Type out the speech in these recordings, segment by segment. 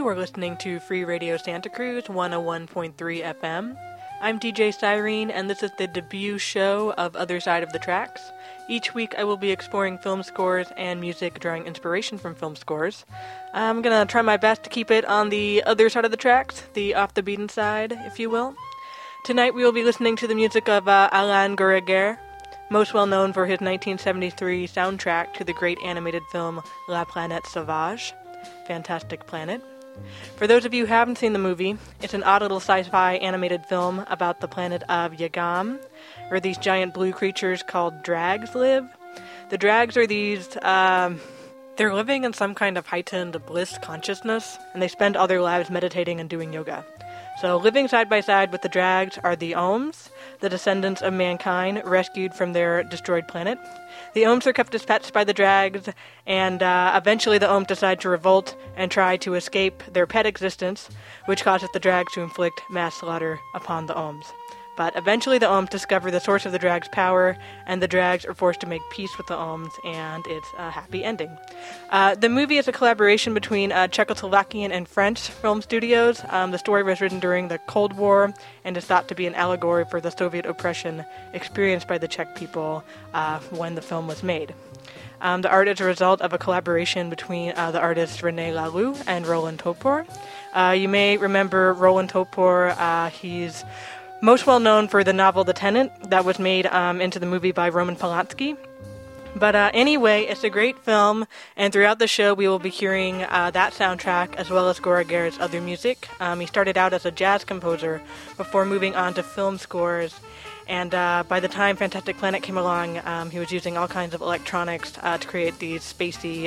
You are listening to Free Radio Santa Cruz 101.3 FM. I'm DJ Cyrene, and this is the debut show of Other Side of the Tracks. Each week I will be exploring film scores and music drawing inspiration from film scores. I'm going to try my best to keep it on the other side of the tracks, the off-the-beaten side, if you will. Tonight we will be listening to the music of Alain Goraguer, most well known for his 1973 soundtrack to the great animated film La Planète Sauvage, Fantastic Planet. For those of you who haven't seen the movie, it's an odd little sci-fi animated film about the planet of Yagam, where these giant blue creatures called drags live. The drags are these, they're living in some kind of heightened bliss consciousness, and they spend all their lives meditating and doing yoga. So living side by side with the drags are the Ohms, the descendants of mankind rescued from their destroyed planet. The Ohms are kept as pets by the drags, and eventually the Ohms decide to revolt and try to escape their pet existence, which causes the drags to inflict mass slaughter upon the Ohms. But eventually the Ohms discover the source of the drags' power, and the drags are forced to make peace with the Ohms, and it's a happy ending. The movie is a collaboration between Czechoslovakian and French film studios. The story was written during the Cold War and is thought to be an allegory for the Soviet oppression experienced by the Czech people when the film was made. The art is a result of a collaboration between the artists René Laloux and Roland Topor. You may remember Roland Topor. He's most well known for the novel The Tenant that was made into the movie by Roman Polanski. But anyway, it's a great film, and throughout the show we will be hearing that soundtrack as well as Goraguer's other music. He started out as a jazz composer before moving on to film scores, and by the time Fantastic Planet came along, he was using all kinds of electronics to create these spacey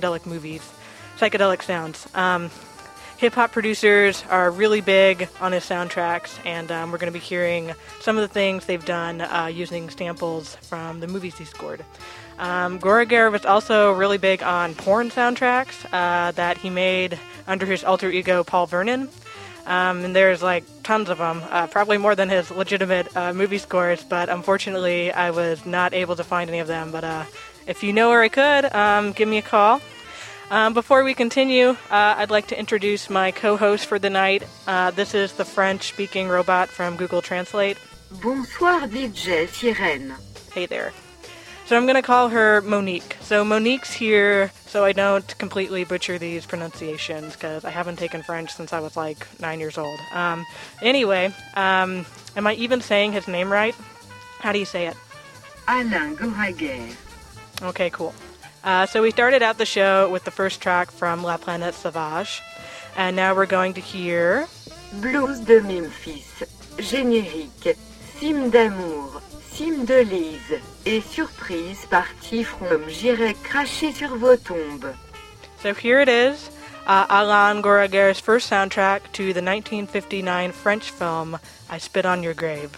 psychedelic sounds. Hip-hop producers are really big on his soundtracks, and we're going to be hearing some of the things they've done using samples from the movies he scored. Goraguer was also really big on porn soundtracks that he made under his alter ego Paul Vernon. And there's like tons of them, probably more than his legitimate movie scores, but unfortunately I was not able to find any of them. But if you know where I could, give me a call. Before we continue, I'd like to introduce my co-host for the night. This is the French-speaking robot from Google Translate. Bonsoir, DJ Sirène. Hey there. So I'm going to call her Monique. So Monique's here so I don't completely butcher these pronunciations, because I haven't taken French since I was like 9 years old. Anyway, am I even saying his name right? How do you say it? Alain Goraguer. Okay, cool. So we started out the show with the first track from La Planète Sauvage, and now we're going to hear Blues de Memphis, générique, cime d'amour, cime de Lise, et surprise partie from j'irai cracher sur vos tombes. So here it is, Alain Goraguer's first soundtrack to the 1959 French film I Spit on Your Grave.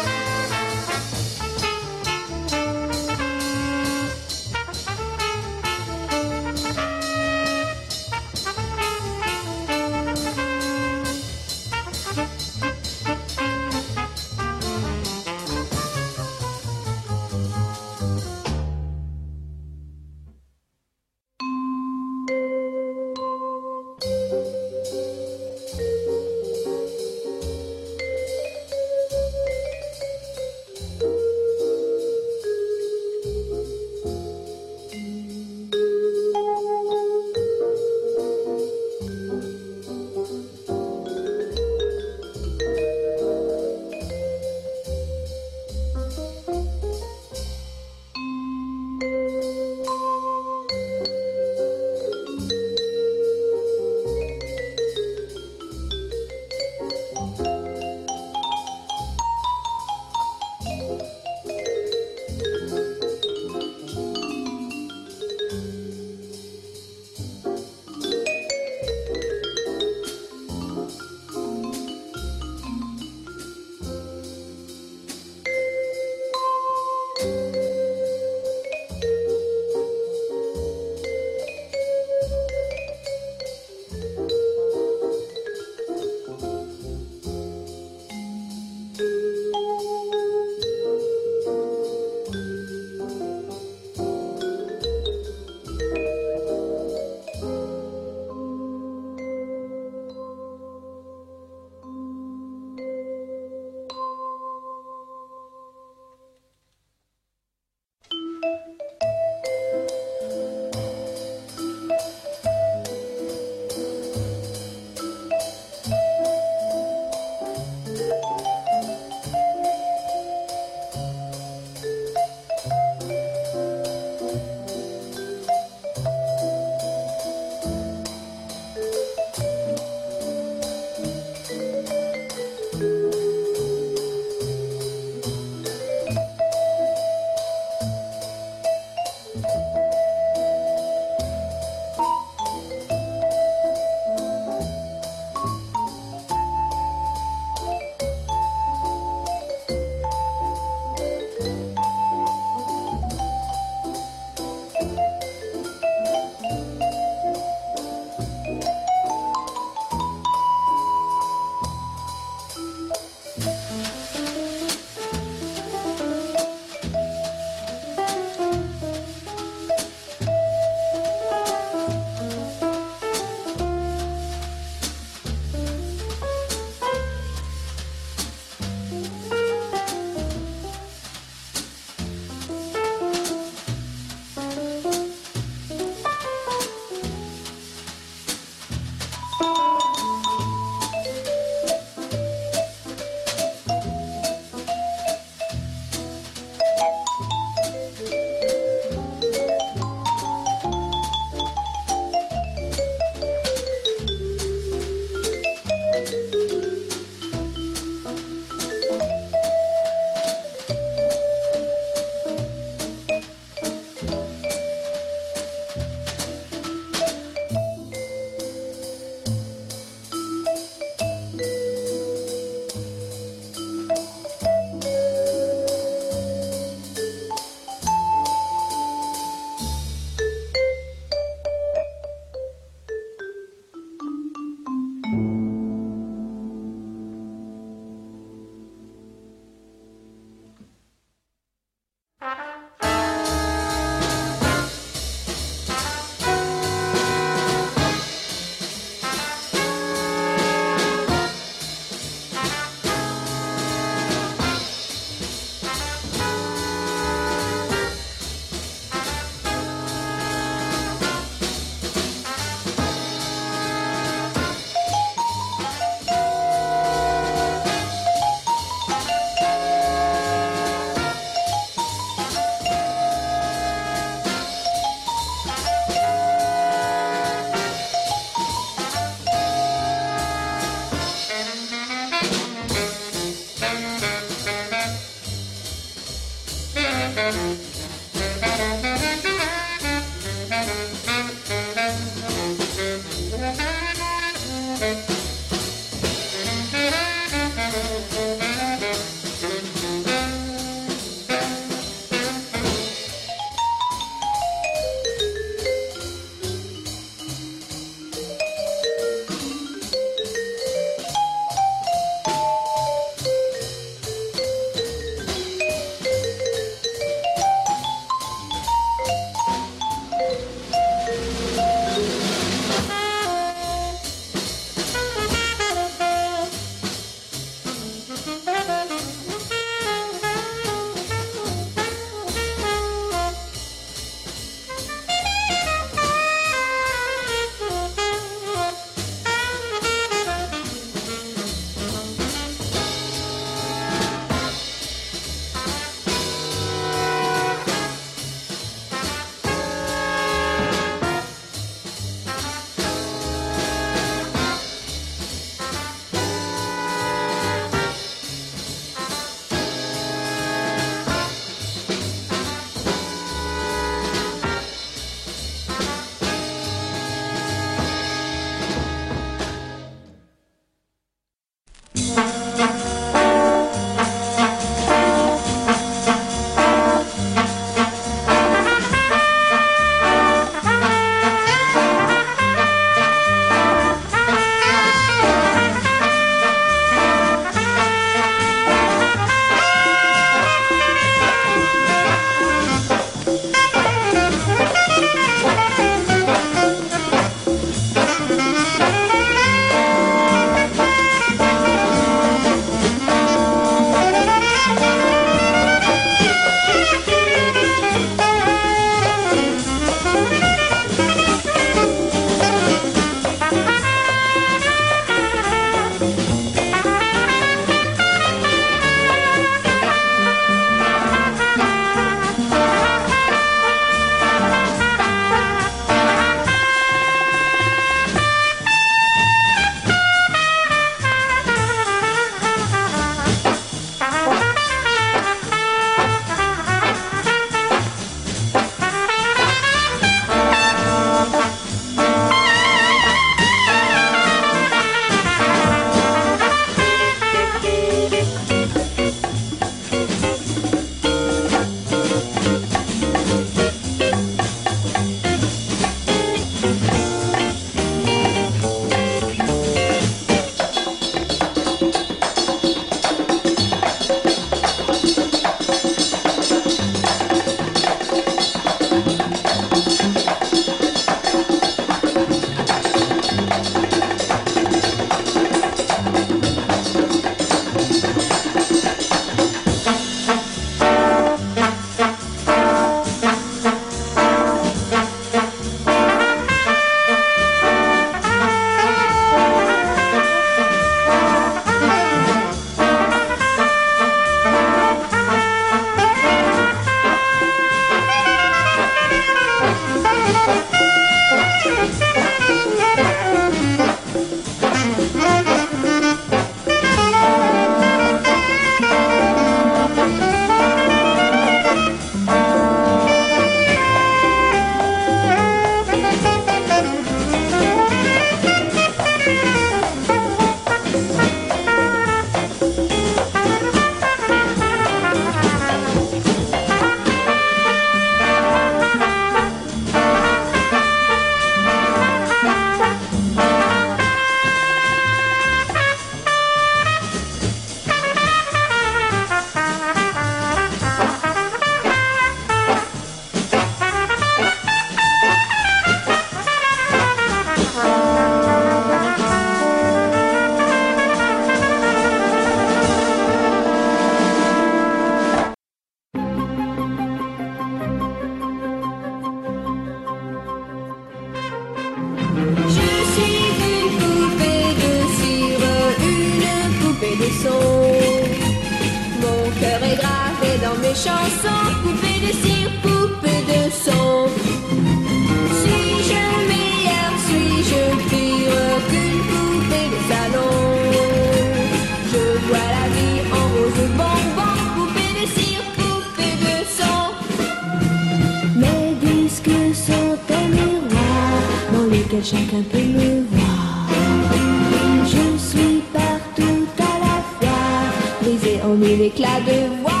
mes chansons, poupée de cire, poupée de son. Suis-je meilleure, suis-je pire qu'une poupée de salon? Je vois la vie en rose bonbon, poupée de cire, poupée de son. Mes disques sont un miroir dans lequel chacun peut me voir. Je suis partout à la fois, brisée en mille éclats de voix.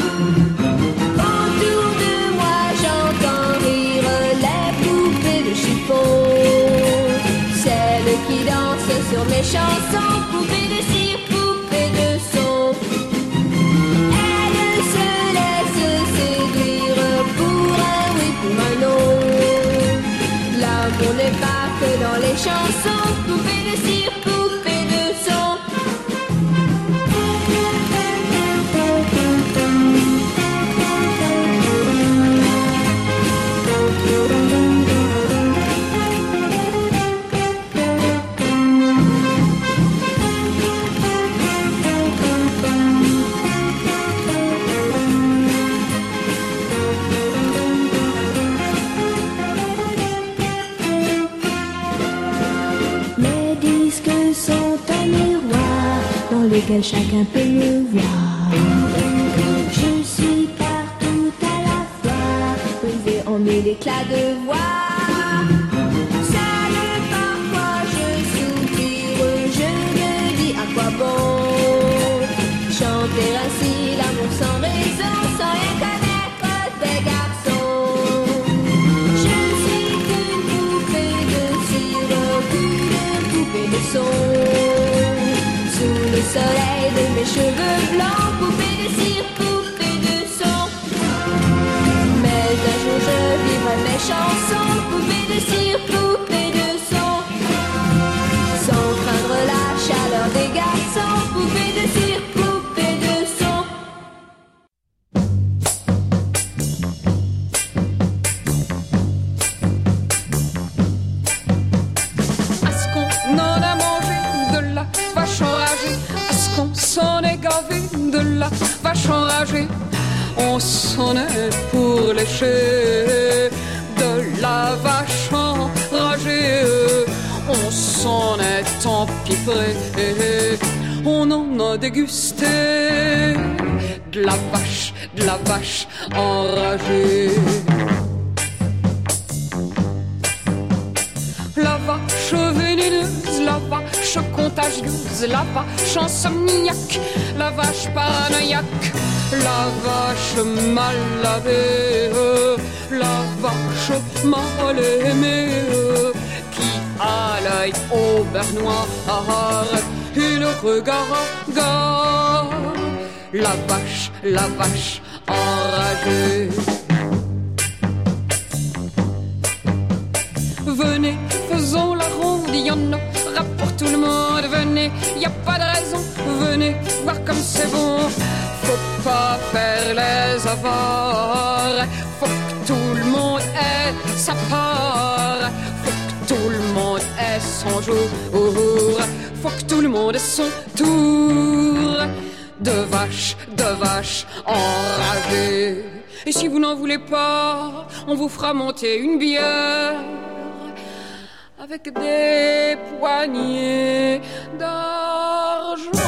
Autour de moi j'entends rire les poupées de chiffon, celles qui dansent sur mes chansons, poupées de cire, poupées de son. Elles se laissent séduire pour un oui, pour un non. L'amour n'est pas que dans les chansons, poupées de cire, poupées de son. Lequel chacun peut me voir. Je suis partout à la fois, brisée en mille éclats de voix. Seule parfois je soupire, je me dis à quoi bon chanter ainsi l'amour sans raison, sans rien connaître des garçons. Je suis qu'une poupée de cire, qu'une poupée de son. Sous le soleil de mes cheveux blancs, poupée de cire, poupée de son. Mais un jour je vivrai mes chansons, poupée de cire, poupée de son. Sans craindre la chaleur des garçons, poupée de cire, poupée de son. Est-ce qu'on en a mangé de la vache enragée? Est-ce qu'on s'en est gavé de la vache enragée? On s'en est pour lécher de la vache enragée. On s'en est empiffré, on en a dégusté de la vache enragée. La vache vénéneuse, la vache contagieuse, la vache insomniaque, la vache paranoïaque, la vache mal lavée, la vache mal aimée, qui a l'œil au beurre noir et le regard hagard. La vache enragée. Venez, faisons la ronde, il y en aura pour tout le monde. Venez, y a pas de raison, venez voir comme c'est bon. Faut pas faire les avares, faut que tout le monde ait sa part. Faut que tout le monde ait son jour, faut que tout le monde ait son tour. De vache enragée. Et si vous n'en voulez pas, on vous fera monter une bière avec des poignées d'argent.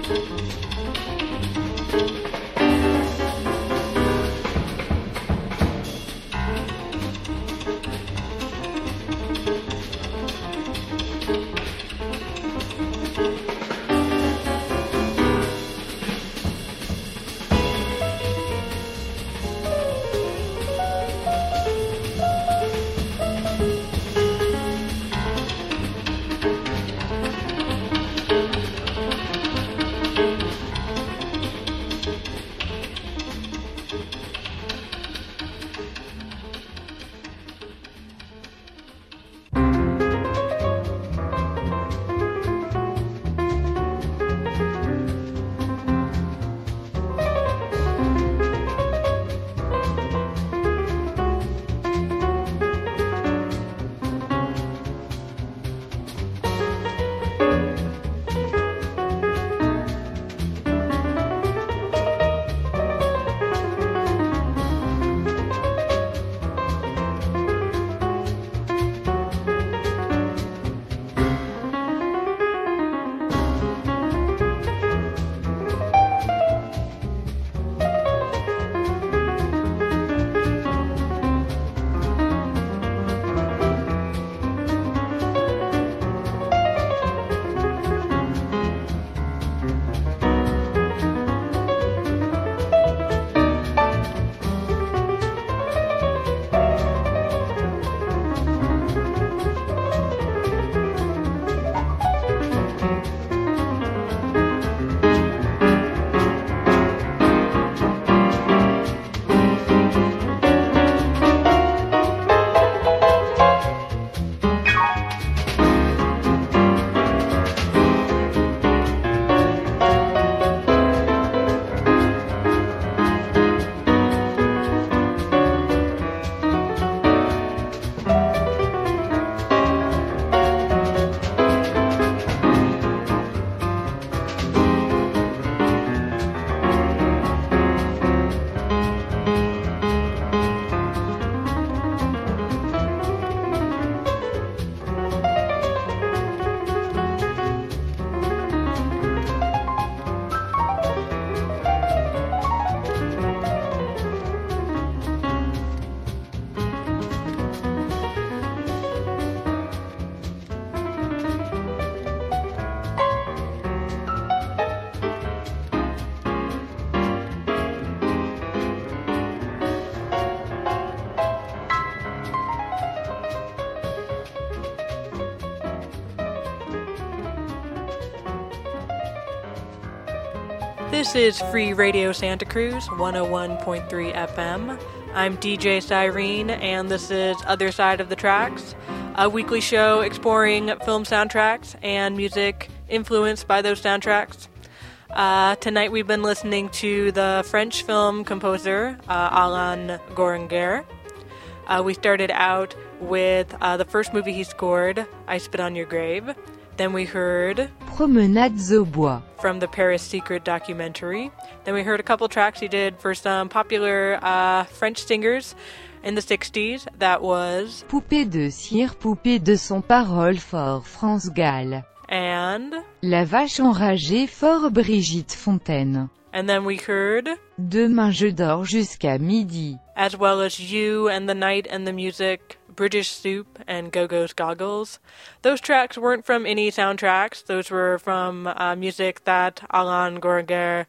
This is Free Radio Santa Cruz, 101.3 FM. I'm DJ Cyrene, and this is Other Side of the Tracks, a weekly show exploring film soundtracks and music influenced by those soundtracks. Tonight we've been listening to the French film composer Alain Goranger. We started out with the first movie he scored, I Spit on Your Grave. Then we heard Promenades au Bois from the Paris Secret documentary. Then we heard a couple tracks he did for some popular French singers in the 60s. That was Poupée de cire, poupée de son parole fort France Gall. And La vache enragée fort Brigitte Fontaine. And then we heard Demain je dors jusqu'à midi. As well as You and the Night and the Music, British Soup, and Go-Go's Goggles. Those tracks weren't from any soundtracks. Those were from music that Alain Goranger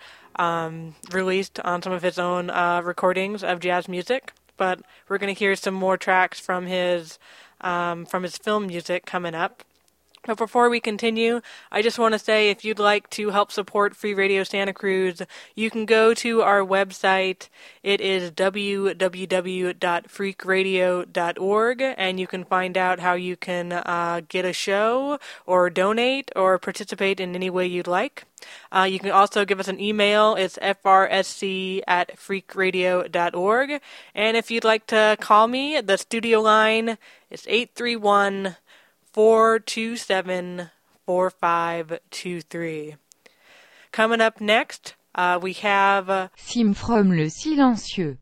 released on some of his own recordings of jazz music. But we're going to hear some more tracks from his film music coming up. But before we continue, I just want to say if you'd like to help support Free Radio Santa Cruz, you can go to our website. It is www.freakradio.org, and you can find out how you can get a show or donate or participate in any way you'd like. You can also give us an email. It's frsc@freakradio.org. And if you'd like to call me, the studio line is 831-427-4523. Coming up next, we have Film from le silencieux.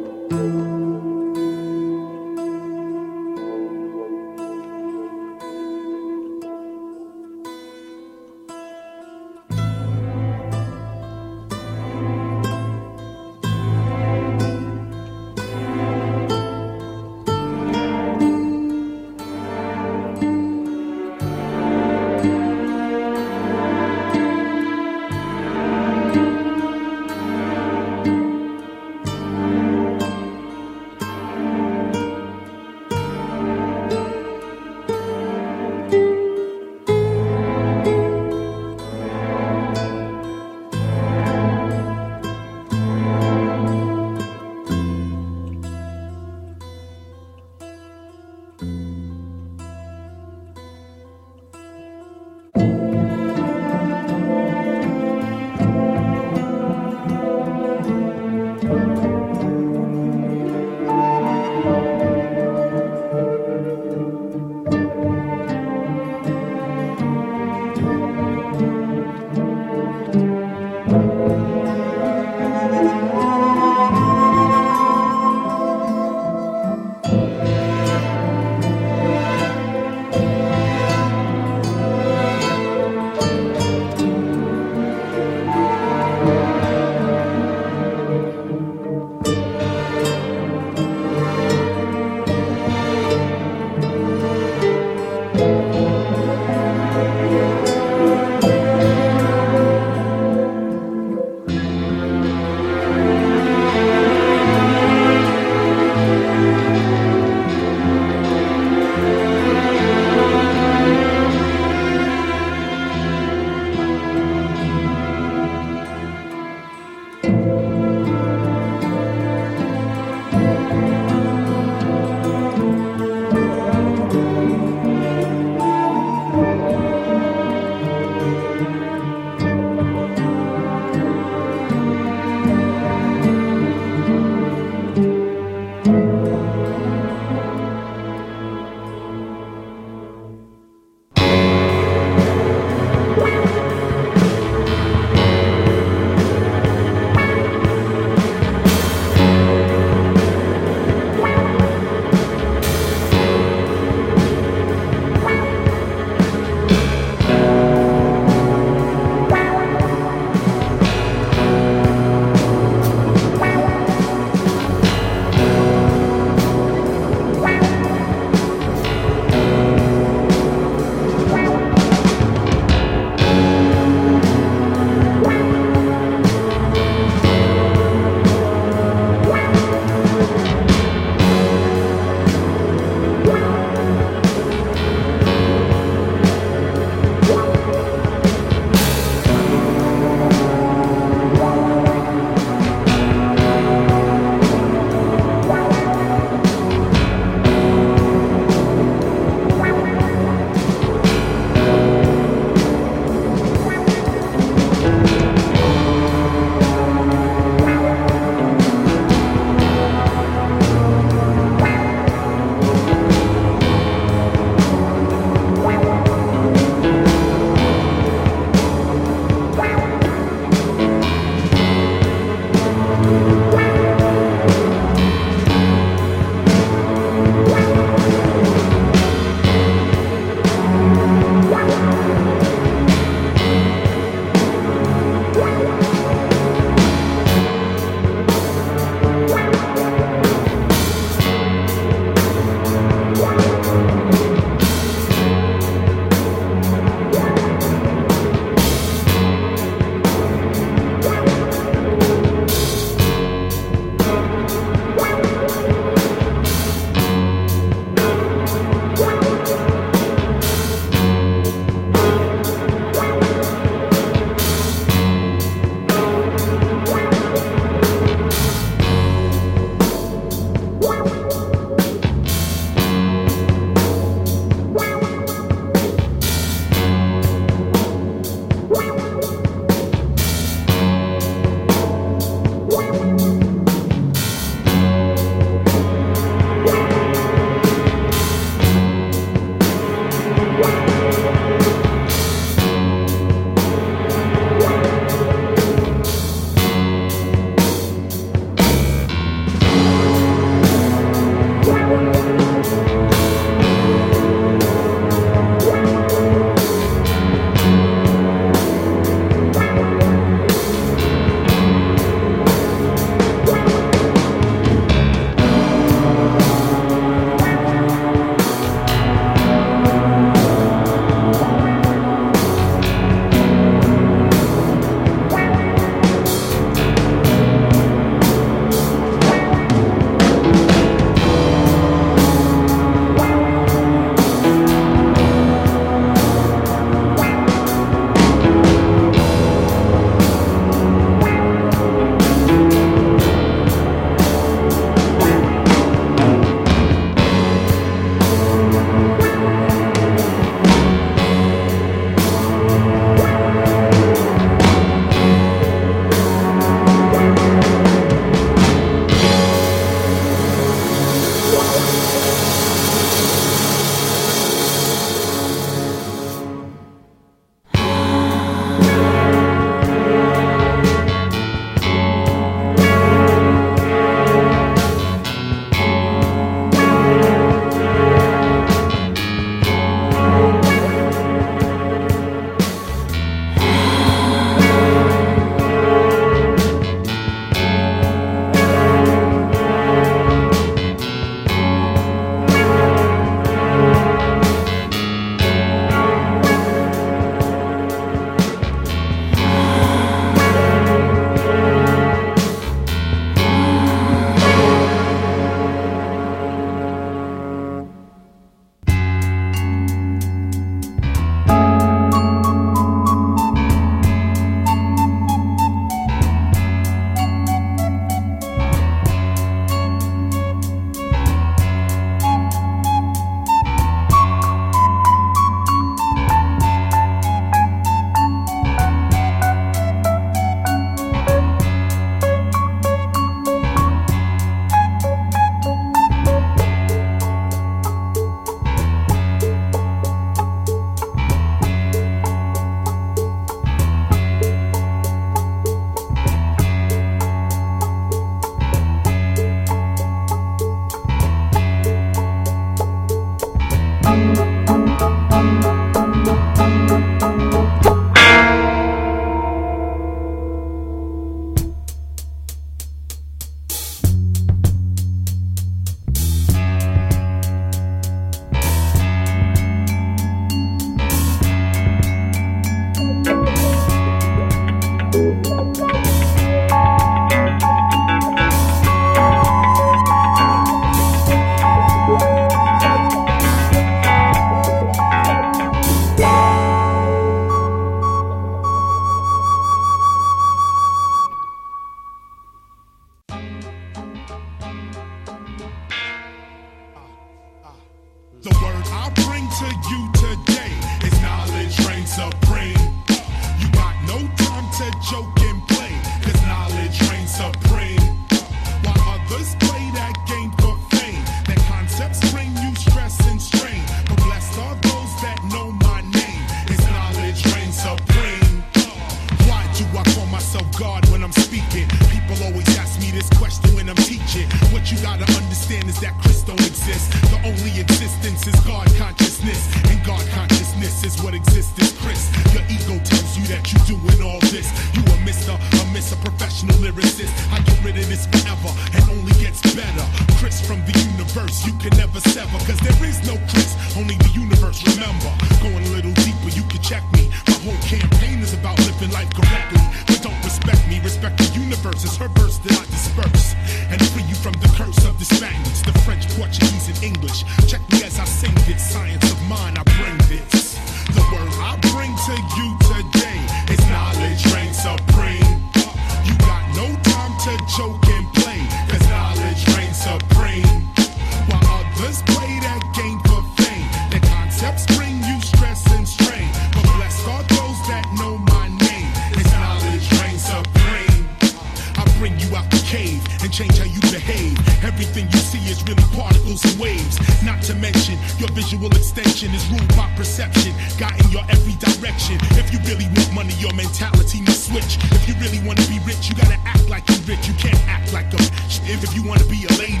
If you wanna be a lady, you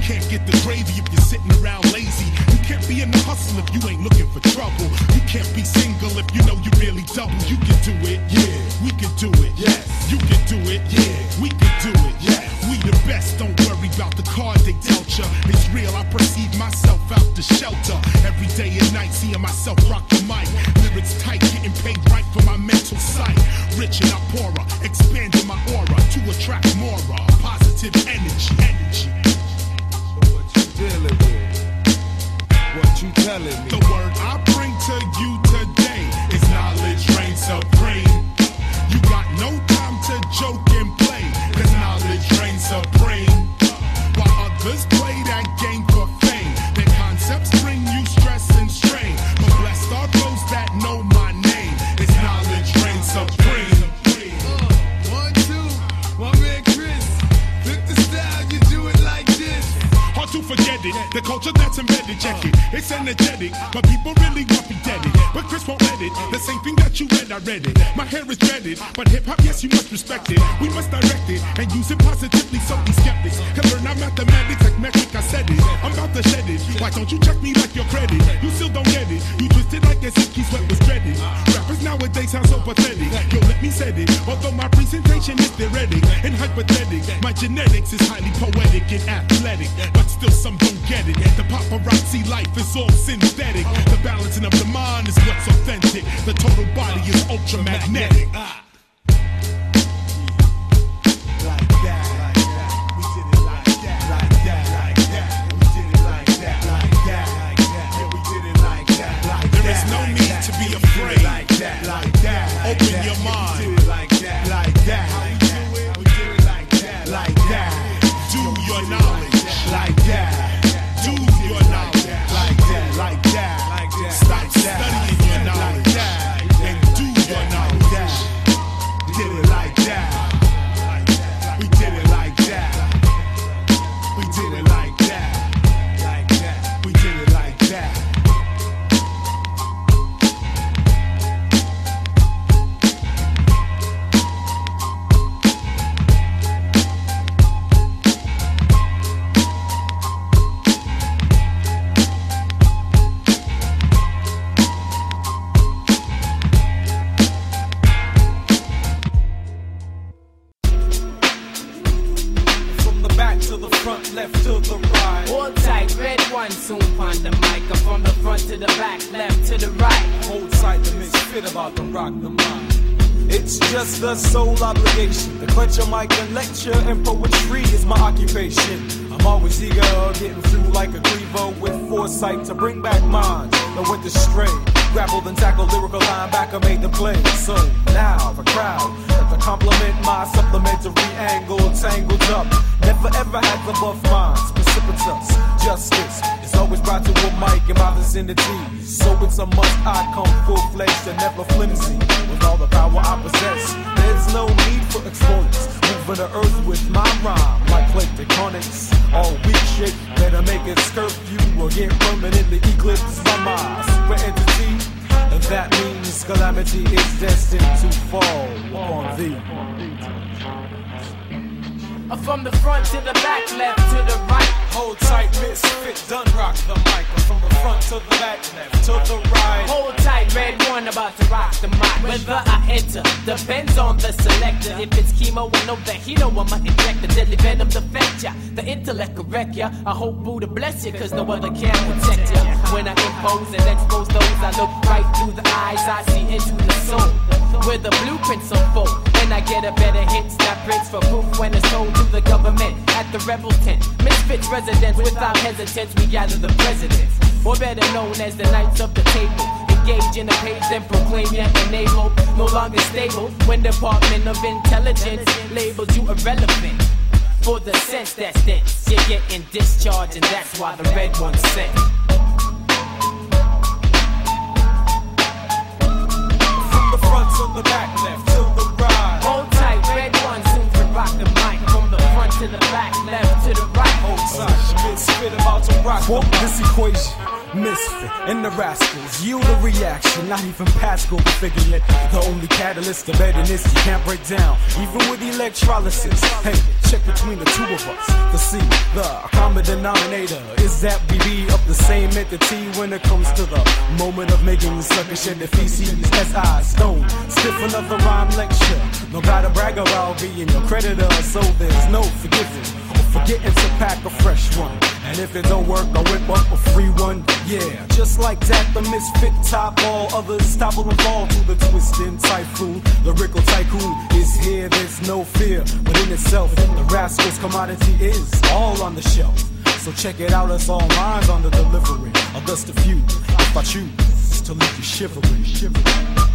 can't get the gravy if you're sitting around lazy. You can't be in the hustle if you ain't looking for trouble. You can't be single if you know you really double. You can do it, yeah, we can do it, yes. You can do it, yeah, we can do it, yes. We the best, don't worry about the card they dealt ya. It's real, I perceive myself out the shelter. Every day and night, seeing myself rock the mic. Lyrics tight, getting paid right for my mental sight. Rich and I poorer, expanding my aura to attract more positive energy. What you dealing with? What you telling me? The word I bring to you today is knowledge reigns supreme. You got no time to joke and play, cause knowledge reigns supreme. While others play that game for fame, their concepts bring you stress and strain. But blessed are those that know my name. It's knowledge reigns supreme. 1, 2, my man Chris. Look the style, you do it like this. Hard to forget it, the culture that's embedded, check it. It's energetic, but people really want me dead it. But Chris won't let it, the same thing that you read, I read it. My hair is dreaded, but hip-hop, yes, you must respect it. We must direct it, and use it positively so we skeptics can learn our mathematics like metric, I said it. I'm about to shed it, why don't you check me like your credit? You still don't get it, you twisted like as if Keith Sweat was dreaded. Rappers nowadays sound so pathetic, yo, let me say it. Although my presentation is theoretic and hypothetical, my genetics is highly poetic and athletic, but still some don't get it. The paparazzi life is all synthetic. The balancing of the mind is what's authentic. The total body is ultramagnetic. There is no need to be afraid. Open your mind. Do your knowledge. Do your knowledge. Stop studying your knowledge and do your knowledge. We did it like that. We did it like that. We did it like that. We did it like that. To the front, left to the right. Hold tight, red one soon on the mic. I'm from the front to the back, left to the right. Hold tight, the misfit about to rock the mic. It's just a sole obligation to clench a mic and lecture, and poetry is my occupation. I'm always eager, getting through like a cleaver with foresight to bring back minds that went astray. Grappled and tackled, lyrical linebacker made the play. So now the crowd that to compliment my supplementary angle tangled up. Never ever had the buff minds, precipitous. Justice is always brought to a mic in my vicinity. So it's a must I come full-fledged and never flimsy. With all the power I possess, there's no need for exponents. Moving the earth with my rhyme like plate tectonics. All weak shit, better make it skirt you or get permanently eclipsed by my super entity. And that means calamity is destined to fall on thee. From the front to the back, left to the right. Hold tight, misfit, done rock the mic. From the front to the back, left to the right. Hold tight, red one about to rock the mic. Whether I enter depends on the selector. If it's chemo and no Vahino, I'ma inject the deadly venom to affect ya. The intellect will wreck ya. I hope Buddha bless ya, cause no other can protect ya. When I impose and expose those, I look right through the eyes, I see into the soul. Where the blueprints unfold, and I get a better hit. That prints for proof when it's told to the government at the rebel tent. Misfits residents, without hesitance, we gather the presidents, or better known as the knights of the table. Engage in a page, then proclaim your enable. No longer stable when Department of Intelligence labels you irrelevant. For the sense that's dense, you're getting discharged, and that's why the red one's sent. From the front to the back, left to the right. Hold tight, red one soon to rock the mic. From the front to the back, left to the right. Hold tight, misfit about to rock the mic. This equation. Misfit and the rascals yield a reaction, not even Pascal can figure it. The only catalyst of this you can't break down, even with electrolysis. Hey, check check between the two of us to see the common denominator. Is that we be of the same entity when it comes to the moment of making sucker shed the feces? As I stone, stiff another rhyme lecture. No gotta brag about being your creditor, so there's no forgiving or forgetting to pack a fresh one. And if it don't work, I'll whip up a free one. Yeah, just like that, the misfit top all others topple and fall to the twisting typhoon. Lyrical tycoon is here, there's no fear. But in itself, the rascal's commodity is all on the shelf. So check it out, it's all lines on the delivery of just a few. If I choose to leave you shivering, shivering.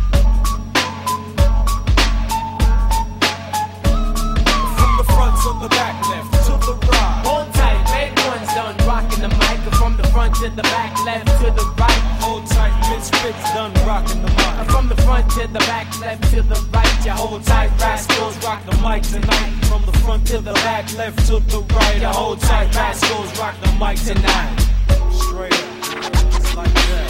From the front to the back, left to the right. Hold tight, red one's done rocking the mic. From the front to the back, left to the right. Hold tight, misfits done rocking the mic. From the front to the back, left to the right. You hold tight, rascals rock the mic tonight. From the front to the back, left to the right. You hold tight, rascals rock the mic tonight. Straight up, just like that.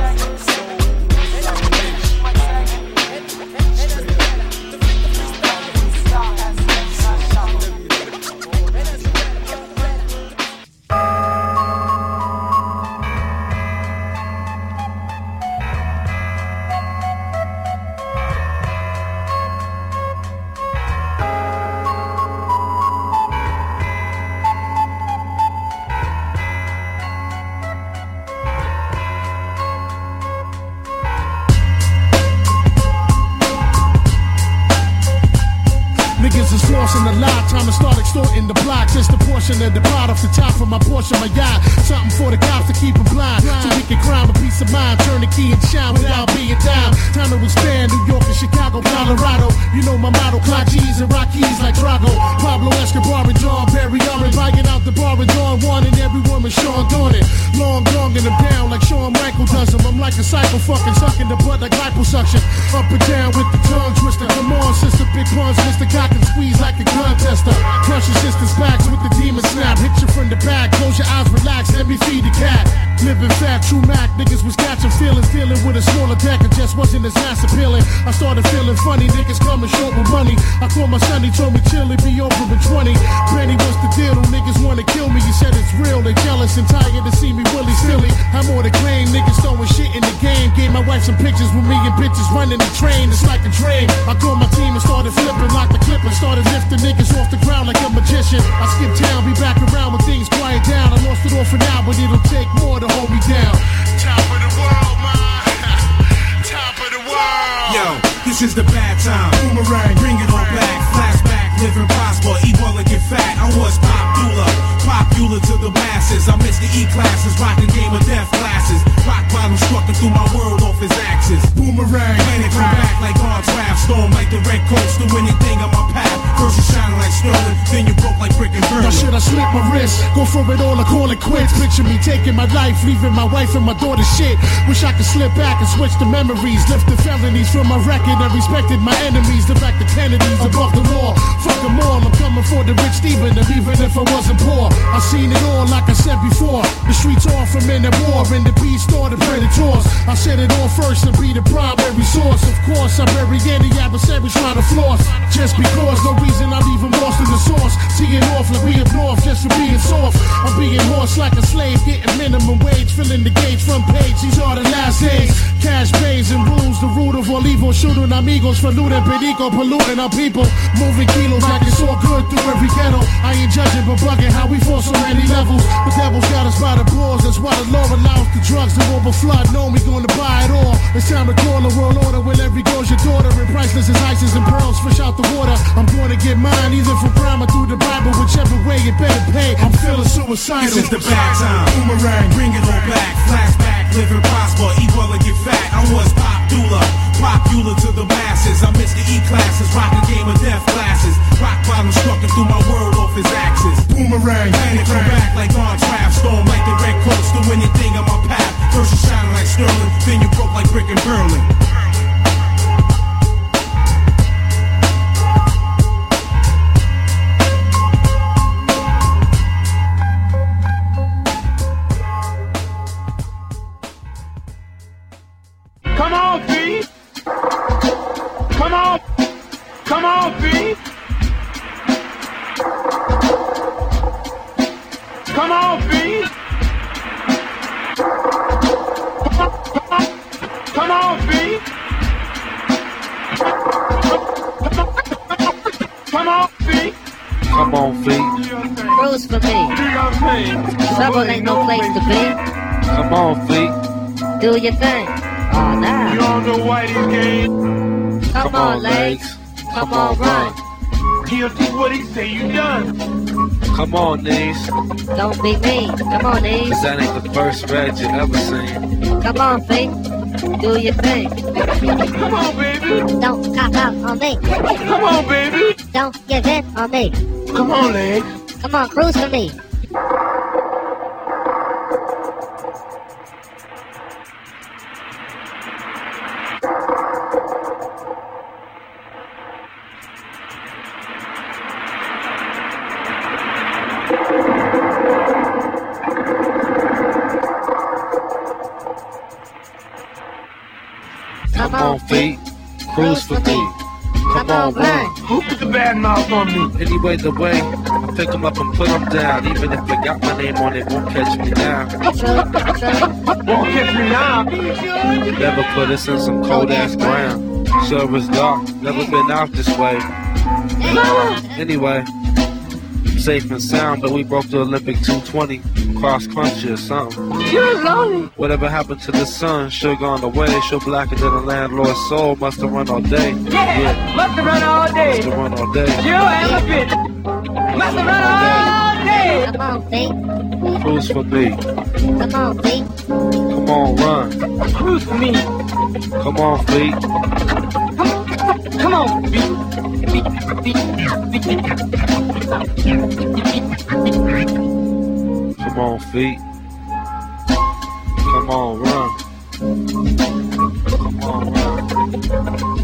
Forcing the lot, time to start extorting the blocks. It's the portion of the pot off the top of my portion, my yacht. Something for the cops to keep them blind, so we can crime a peace of mind. Turn the key and shine without being down. Time to expand, New York and Chicago, Colorado. You know my motto, clock G's and Rockies like Drago. Pablo Escobar and John Perry are buying out the bar and Dawn One and every woman Sean Dornan. Long donging them down like Shawn Michael does them. I'm like a psycho fucking sucking the butt like liposuction. Up and down with the tongue twister. Come on, sister, big puns, Mr. Cock and squeeze like a contester. Crush your sister's backs with the demon snap. Hit you from the back, close your eyes, relax, let me feed the cat. Living fat, true Mac, niggas was catching feelings. Dealing with a smaller deck, it just wasn't as mass appealing. I started feeling funny, niggas coming short with money. I called my son, he told me chill, it be over in 20. Benny, what's the deal? Them niggas wanna kill me. You said it's real, they jealous and tired to see me willy silly. I'm more to claim, niggas throwing shit in the game. Gave my wife some pictures with me and bitches running the train. It's like a dream. I called my team and started flipping, locked the clip and started lifting niggas off the ground like a magician. I skip town, be back around when things quiet down. I lost it all for now, but it'll take more to hold me down. Top of the world, man. Top of the world. Yo, this is the bad time. Boomerang, bring it all back. Flashback, live and prosper, eat well and get fat. I was popular to the masses. I missed the E-classes, rocking Game of Death glasses. Rock bottom strucking through my world off his axis. Boomerang, planet come back like God's wrath. Storm like the red coast, do anything on my path. First you shine like sterling, then you broke like brick and burn. Now should I slip my wrist? Go for it all or call it quits? Picture me taking my life, leaving my wife and my daughter shit. Wish I could slip back and switch the memories. Lift the felonies from my record and respected my enemies. The back the Kennedys above the law. Fuck them all, I'm coming for the rich Stephen. And even if I wasn't poor, I've seen it all like I said before. The streets are from men at war and the beast or the predators. I said it all first and be the primary source. Of course, I bury any adversary trying to floss. Just because, no reason I'm even lost in the source. Teeing off like we up north just for being soft. I'm being horsed like a slave, getting minimum wage, filling the gauge front page. These are the last days. Cash pays and rules, the root of all evil. Shooting amigos for looting, perico, polluting our people. Moving kilos like it's all good through every ghetto. I ain't judging but bugging how we fall so many levels. The devil's got us by the balls, that's why the law allows the drugs to overflood. Know we gonna buy it all. It's time to call a world order when every goes your daughter. And priceless as ices and pearls, fish out the water. I'm gonna get mine either from crime or through the Bible. Whichever way you better pay, I'm feeling suicidal. This is the bad time. Boomerang, bring it all back. Flashback, live and prosper, eat well and get fat. I was popular to the masses. I missed the E-classes, rocking Game of Death glasses. Rock bottom strucking through my world off his axis. Boomerang, planet come back like God's wrath. Storm like the red coast, do anything on my path. First you shining like sterling, then you broke like brick and Berlin. Come on, B. Come on. Come on, B. on, B. Come on, B. Come on, B. Come on, B. Cruise for me. Trouble ain't no place to be. Come on, B. Do your thing. Oh, nah. You don't know Whitey's game. Come on, legs. Come on, run. Guilty what he say you done. Come on, knees. Don't be mean. Come on, knees. Cause that ain't the first red you ever seen. Come on, feet. Do your thing. Come on, baby. Don't cop out on me. Come on, baby. Don't give in on me. Come on, legs. Come on, cruise for me. Come on, feet. Cruise for me. Come on, run. Who put the bad mouth on me? Anyway, the way I pick them up and put them down. Even if they got my name on it, won't catch me now. Won't catch me now. Never put us in some cold ass ground. Sure it's dark, never been out this way. Anyway, safe and sound, but we broke the Olympic 220. Cross country or something. You're lonely. Whatever happened to the sun? Sure gone away. Sure blacker than a landlord's soul. Must have run all day. Yeah. Must have run all day. Must have run all day. You am a bitch. Must have run all day. Come on, feet. Cruise for me. Come on, feet. Come on, run. Cruise for me. Come on, feet. Come on, feet. Come on, feet. Come on, run. Come on, run.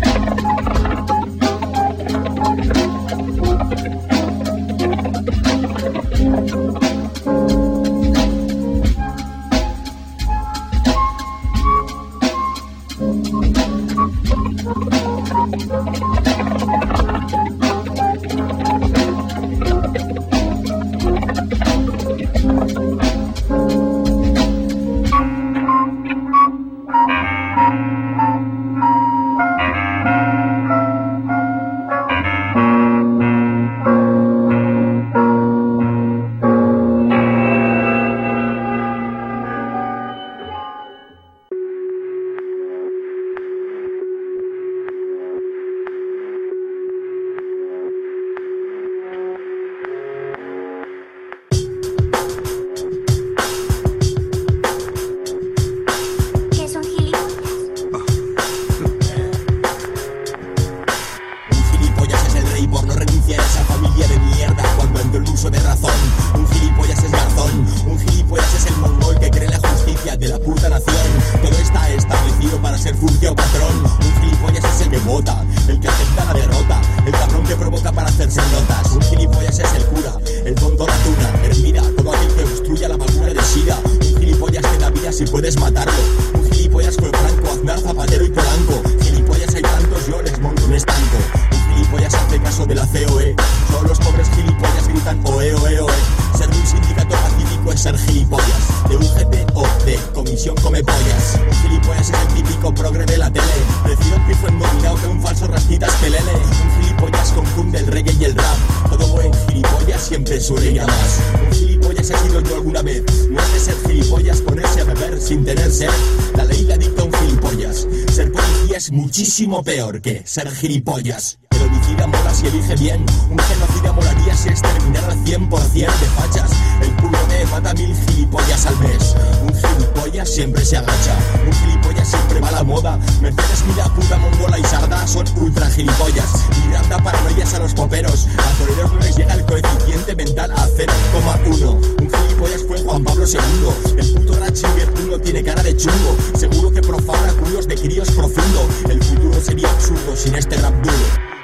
Muchísimo peor que ser gilipollas. El homicida mola si elige bien. Un genocida molaría si exterminara al 100% de fachas. El puto me mata 1000 gilipollas al mes. Un gilipollas siempre se agacha. Un gilipollas siempre va a la moda. Mercedes, mira, puta mongola y sarda son ultra gilipollas. Y anda paranoias a los poperos. A toreros no les llega el coeficiente mental a 0,1. Un gilipollas fue Juan Pablo II. El puto Ratzinger uno tiene cara de chungo. Seguro que profana culos de críos profundo. El futuro sería absurdo sin este rap duro.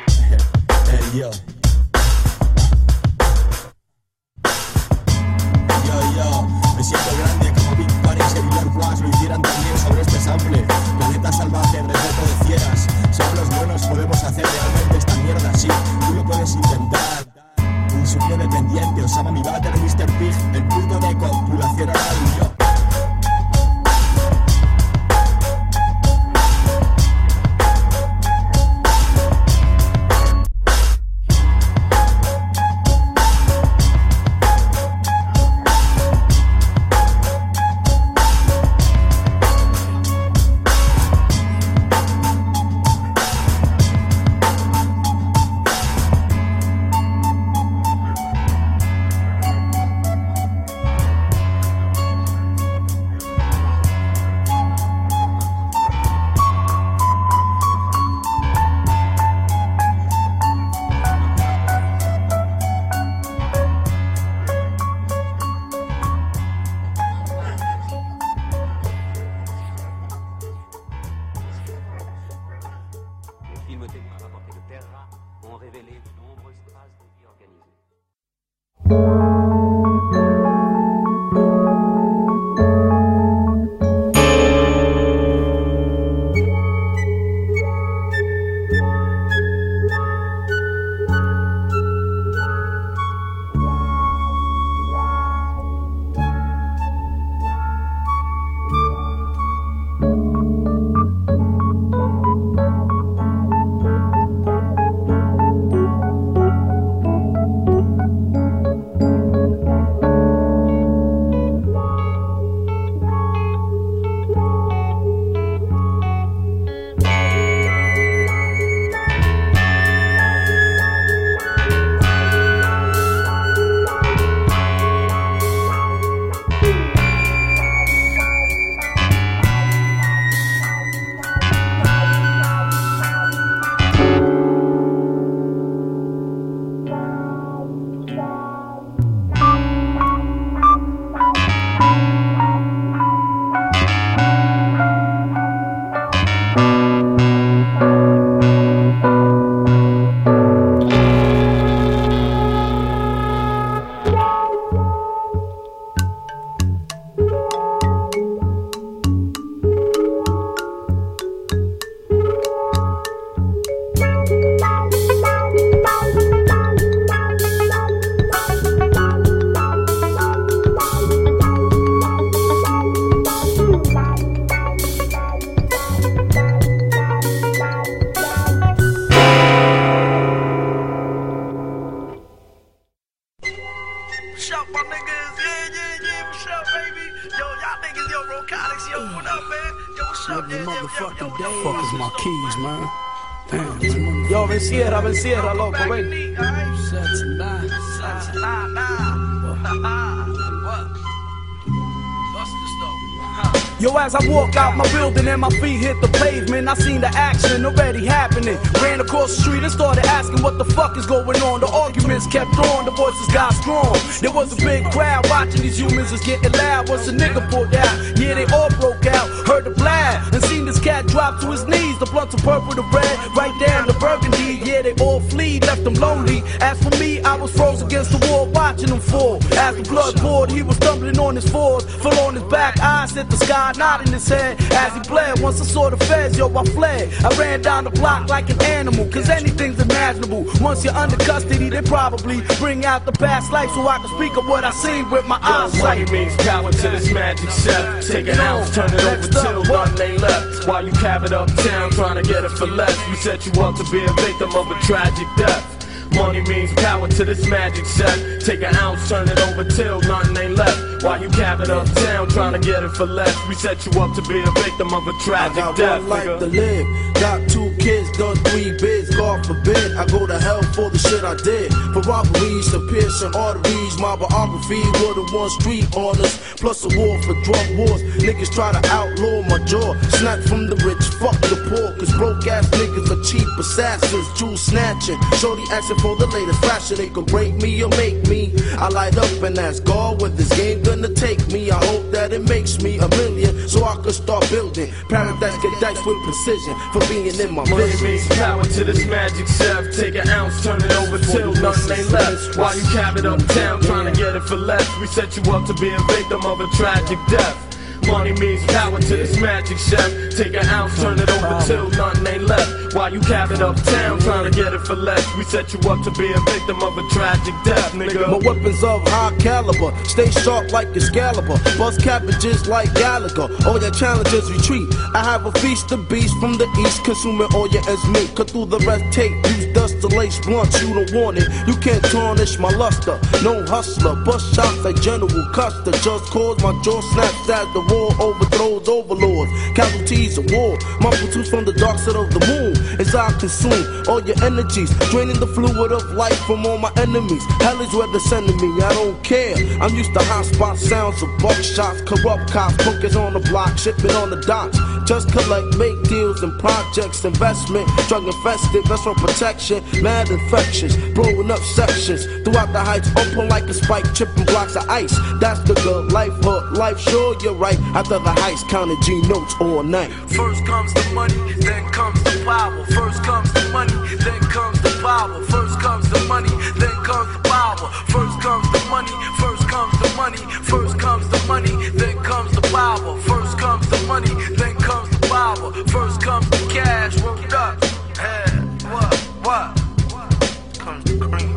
Yo. Me siento grande como Big Paris y Miller Quash lo hicieran también sobre este sample. Planeta salvaje, retrato de fieras. Solo los buenos podemos hacer realmente esta mierda, sí. Tú lo puedes intentar. Un sueño dependiente, Osama mi Butter, Mr. Pig, el puto Deco. Motherfucking day. Fuck is my keys, man. Damn. Yo, vencierra, loco, ven. Yo, as I walk out my building and my feet hit the pavement, I seen the action already happening. Ran across the street and started asking what the fuck is going on. The arguments kept on, the voices got strong. There was a big crowd watching these humans was getting loud. Once a nigga pulled out, yeah, they all broke out. Heard the blast and seen this cat drop to his knees. The blunts of purple to red, right down to burgundy. Yeah, they all flee, left them lonely. As for me, I was frozen against the wall, watching them fall. As the blood poured, he was stumbling on his fours. Fell on his back, eyes hit the sky, nodding his head as he bled. Once I saw the feds, yo, I fled. I ran down the block like an animal, cause anything's imaginable. Once you're under custody, they probably bring out the past life so I can speak of what I seen with my eyesight. Money means power to this magic chef. Take an ounce, turn it over till none ain't left. While you cap it uptown, trying to get it for less. We set you up to be a victim of a tragic death. Money means power to this magic set. Take an ounce, turn it over till nothing ain't left. While you cap it uptown, trying to get it for less. We set you up to be a victim of a tragic death. I got one life to live. Got 2 kids, done 3 bids. God forbid I go to hell for the shit I did. For robberies to piercing arteries. My biography would've won street honors. Plus a war for drug wars. Niggas try to outlaw my jaw. Snatch from the rich, fuck the poor. Cause broke ass niggas are cheap assassins. Jewel snatching. Shorty asking for the latest fashion. They could break me or make me. I light up and ask God where this game gonna take me. I hope that it makes me a million so I could start building. Paradise get diced with precision for being in my money means power to this magic chef. Take an ounce, turn it over till nothing ain't left. While you cap it uptown, trying to get it for less. We set you up to be a victim of a tragic death. Money means power to this magic chef. Take an ounce, turn it over till nothing ain't left. While you cap it uptown, trying to get it for less. We set you up to be a victim of a tragic death, nigga. My weapons of high caliber, stay sharp like Excalibur. Bust cabbages like Gallagher. All your challenges retreat. I have a feast of beasts from the east, consuming all your ends meat. Cut through the red tape, use dust to lace blunts. You don't want it, you can't tarnish my luster. No hustler, bust shots like General Custer. Just cause my jaw snaps as the war overthrows overlords. Casualties of war, my platoons from the dark side of the moon. As I consume all your energies, draining the fluid of life from all my enemies. Hell is where they're sending me, I don't care. I'm used to hot spot sounds of buckshots. Corrupt cops, punkers on the block, shipping on the docks. Just collect, make deals and projects, investment, drug infested, vest for protection, mad infections, blowing up sections throughout the heights, open like a spike, chipping blocks of ice. That's the good life, hood life, sure you're right. After the heist, counting G notes all night. First comes the money, then comes the power. First comes the money, then comes the power. First comes the money, then comes the power. First comes the money, first comes the money. First comes the money, then comes the power. First comes the money, then comes the power. First comes the cash, worked up. Hey, what? Comes the cream.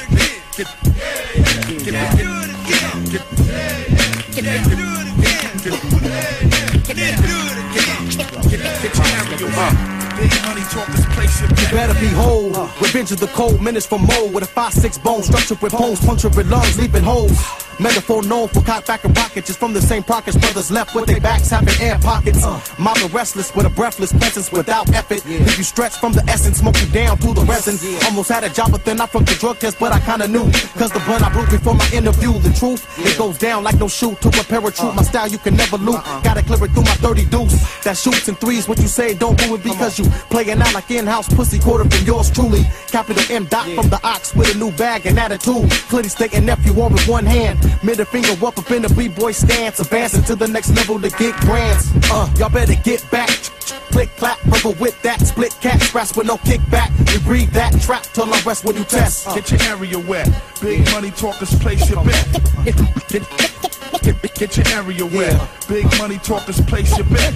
You better be whole. Revenge of the cold minutes from mold with a 5-6 bone structured with bones, punctured with lungs, leaping holes. Metaphor known for cock back and rockets, just from the same pockets. Brothers left with their backs having air pockets. Mobbing restless with a breathless presence without effort. If you stretch from the essence, smoke you down through the resin. Almost had a job, but then I flunked the drug test, but I kinda knew. Cause the blunt I blew before my interview. The truth, it goes down like no shoot to a parachute. My style you can never loot. Gotta clear it through my 30 deuce. That shoots in threes, what you say don't do it because you playing out like in-house pussy quarter from yours truly. Capital M dot from the ox with a new bag and attitude. Clearly stating nephew on with one hand. Middle finger up in the b-boy stance. Advancing to the next level to get grants. Y'all better get back. Click, clap, rubber with that. Split cat, scratch with no kickback. You breathe that trap till I rest when you test. Get your area wet. Big money talkers, place your bet. Get your area wet. Big money talkers, place your bet.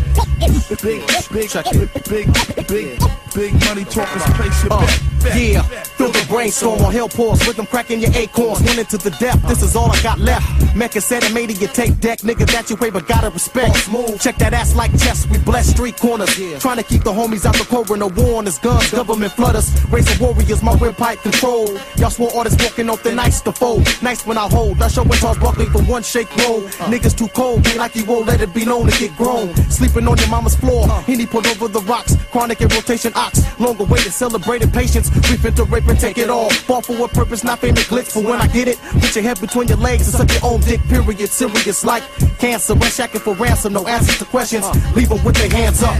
Big money talkers, place your bet. Yeah, feel the brainstorm on hell pause. Rhythm cracking your acorns. One into the depth, this is all I got left. Mecca said it made it, you take deck. Nigga that you pay but gotta respect. Smooth, check that ass like chess. We bless street corners. Trying to keep the homies out the corner. War on his guns, government flood us. Race of warriors, my windpipe control. Y'all swore artists walking off the nice to fold. Nice when I hold. I show when Charles Barkley for one shake roll. Niggas too cold, be like you won't let it be known to get grown. Sleeping on your mama's floor. Henny put over the rocks. Chronic and rotation ox. Long awaited, celebrated patience. We fit to rape and take it all. Fall for a purpose, not famous glitz. But when I get it, put your head between your legs and suck your own dick, period. Serious like cancer. Run shacking for ransom. No answers to questions. Leave them with their hands up.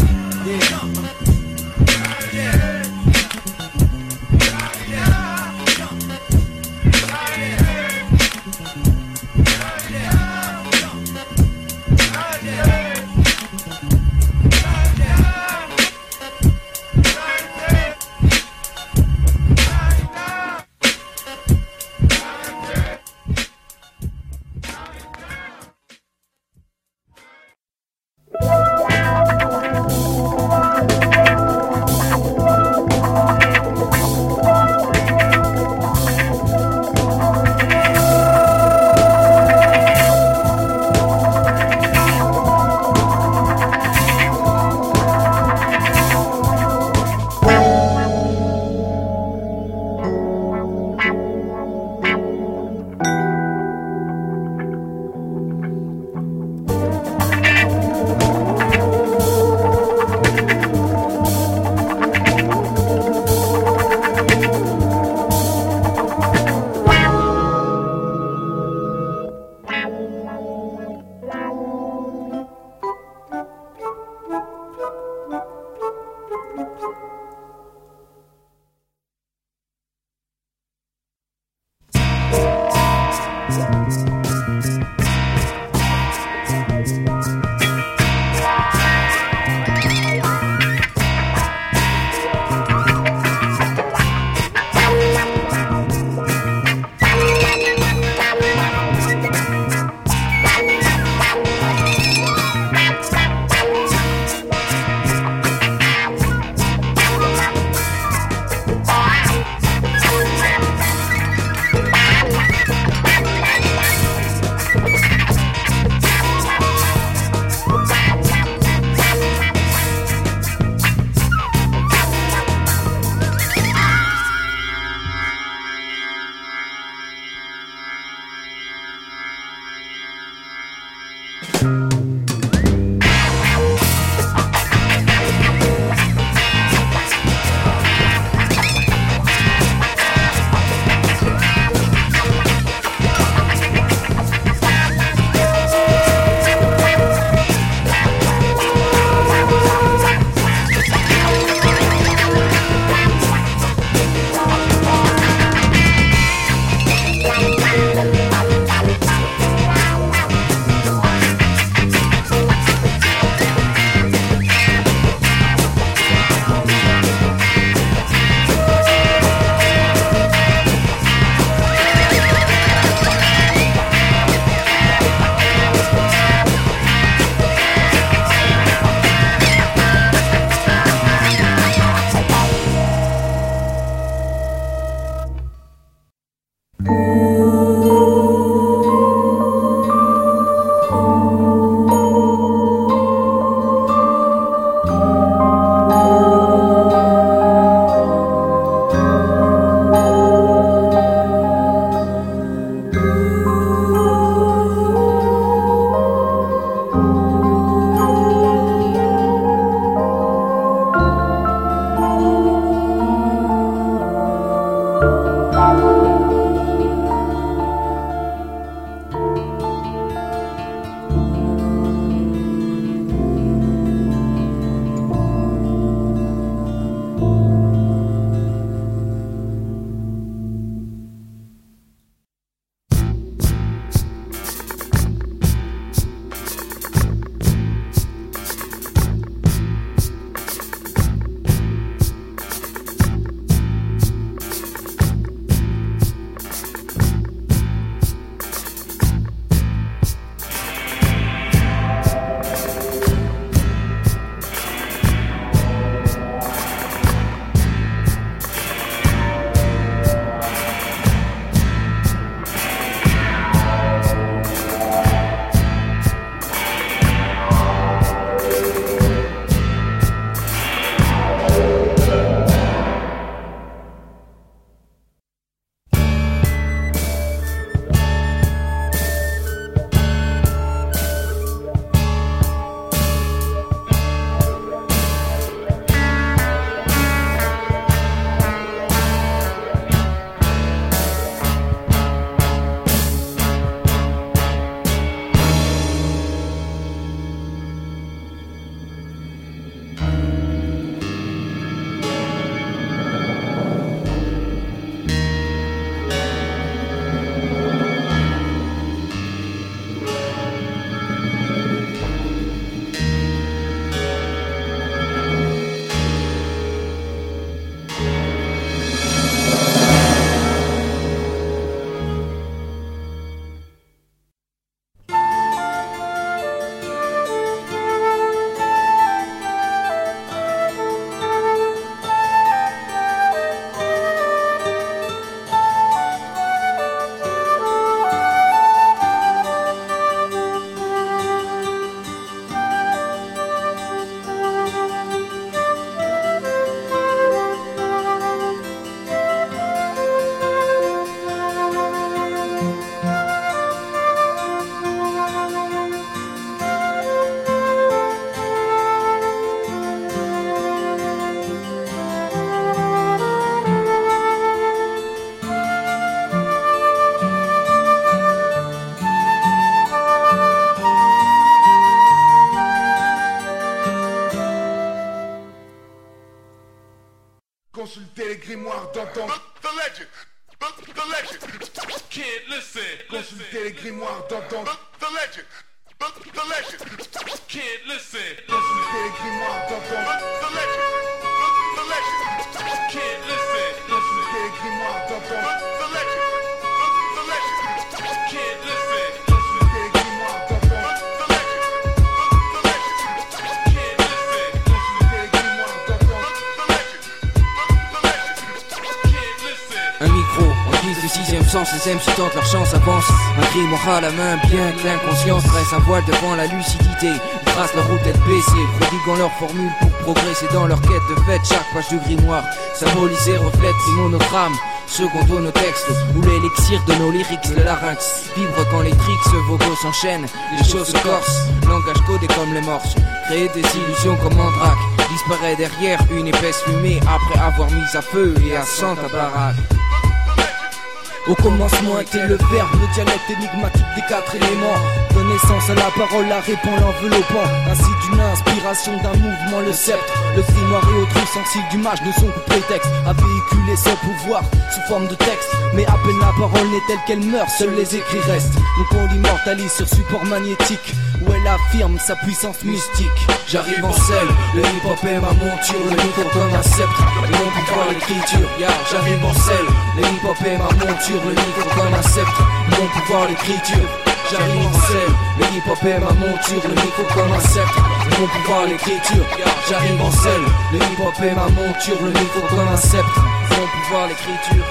d'entendre The legend, the legend. Kid, listen. Consultez les grimoires d'entendre The legend, the legend. Kid, listen. Consultez les grimoires d'entendre The legend, the legend. Kid, listen. Consultez les grimoires d'entendre The legend, the legend. Kid, listen. Consultez les grimoires d'entendre The legend, the legend. Kid, listen. Consultez les grimoires d'entendre The legend, the legend. Kid, listen. Un micro, en guise de sixième sens, les MC tentent leur chance, avance. Un grimoire à la main, bien que l'inconscience dresse un voile devant la lucidité. Ils tracent leur route tête baissée, prodiguant leur formule pour progresser dans leur quête de fête. Chaque page du grimoire, symbolisée, reflète les monodrames. Secondo nos textes, où l'élixir de nos lyrics, le larynx vibre quand les tricks vocaux s'enchaînent, les choses se corsent, langage codé comme les morses, créer des illusions comme Mandrake, disparaît derrière une épaisse fumée après avoir mis à feu et à sang ta baraque. Au commencement était le verbe, le dialecte énigmatique des quatre éléments. Donne naissance à la parole, la répand l'enveloppant. Ainsi d'une inspiration, d'un mouvement, le sceptre. Le grimoire et autres ustensiles d'image ne sont que prétexte à véhiculer son pouvoir sous forme de texte. Mais à peine la parole n'est telle qu'elle meurt, seuls les écrits restent. Donc on l'immortalise sur support magnétique, où elle affirme sa puissance mystique. J'arrive en selle, le hip-hop est ma monture, le micro comme un sceptre, et mon pouvoir l'écriture. J'arrive en selle, le hip-hop est ma monture, le micro comme un sceptre, mon pouvoir l'écriture. J'arrive en selle, le hip-hop est ma monture, le micro comme un sceptre, mon pouvoir l'écriture. J'arrive en selle, le hip-hop est ma monture, le micro comme un sceptre, mon pouvoir l'écriture.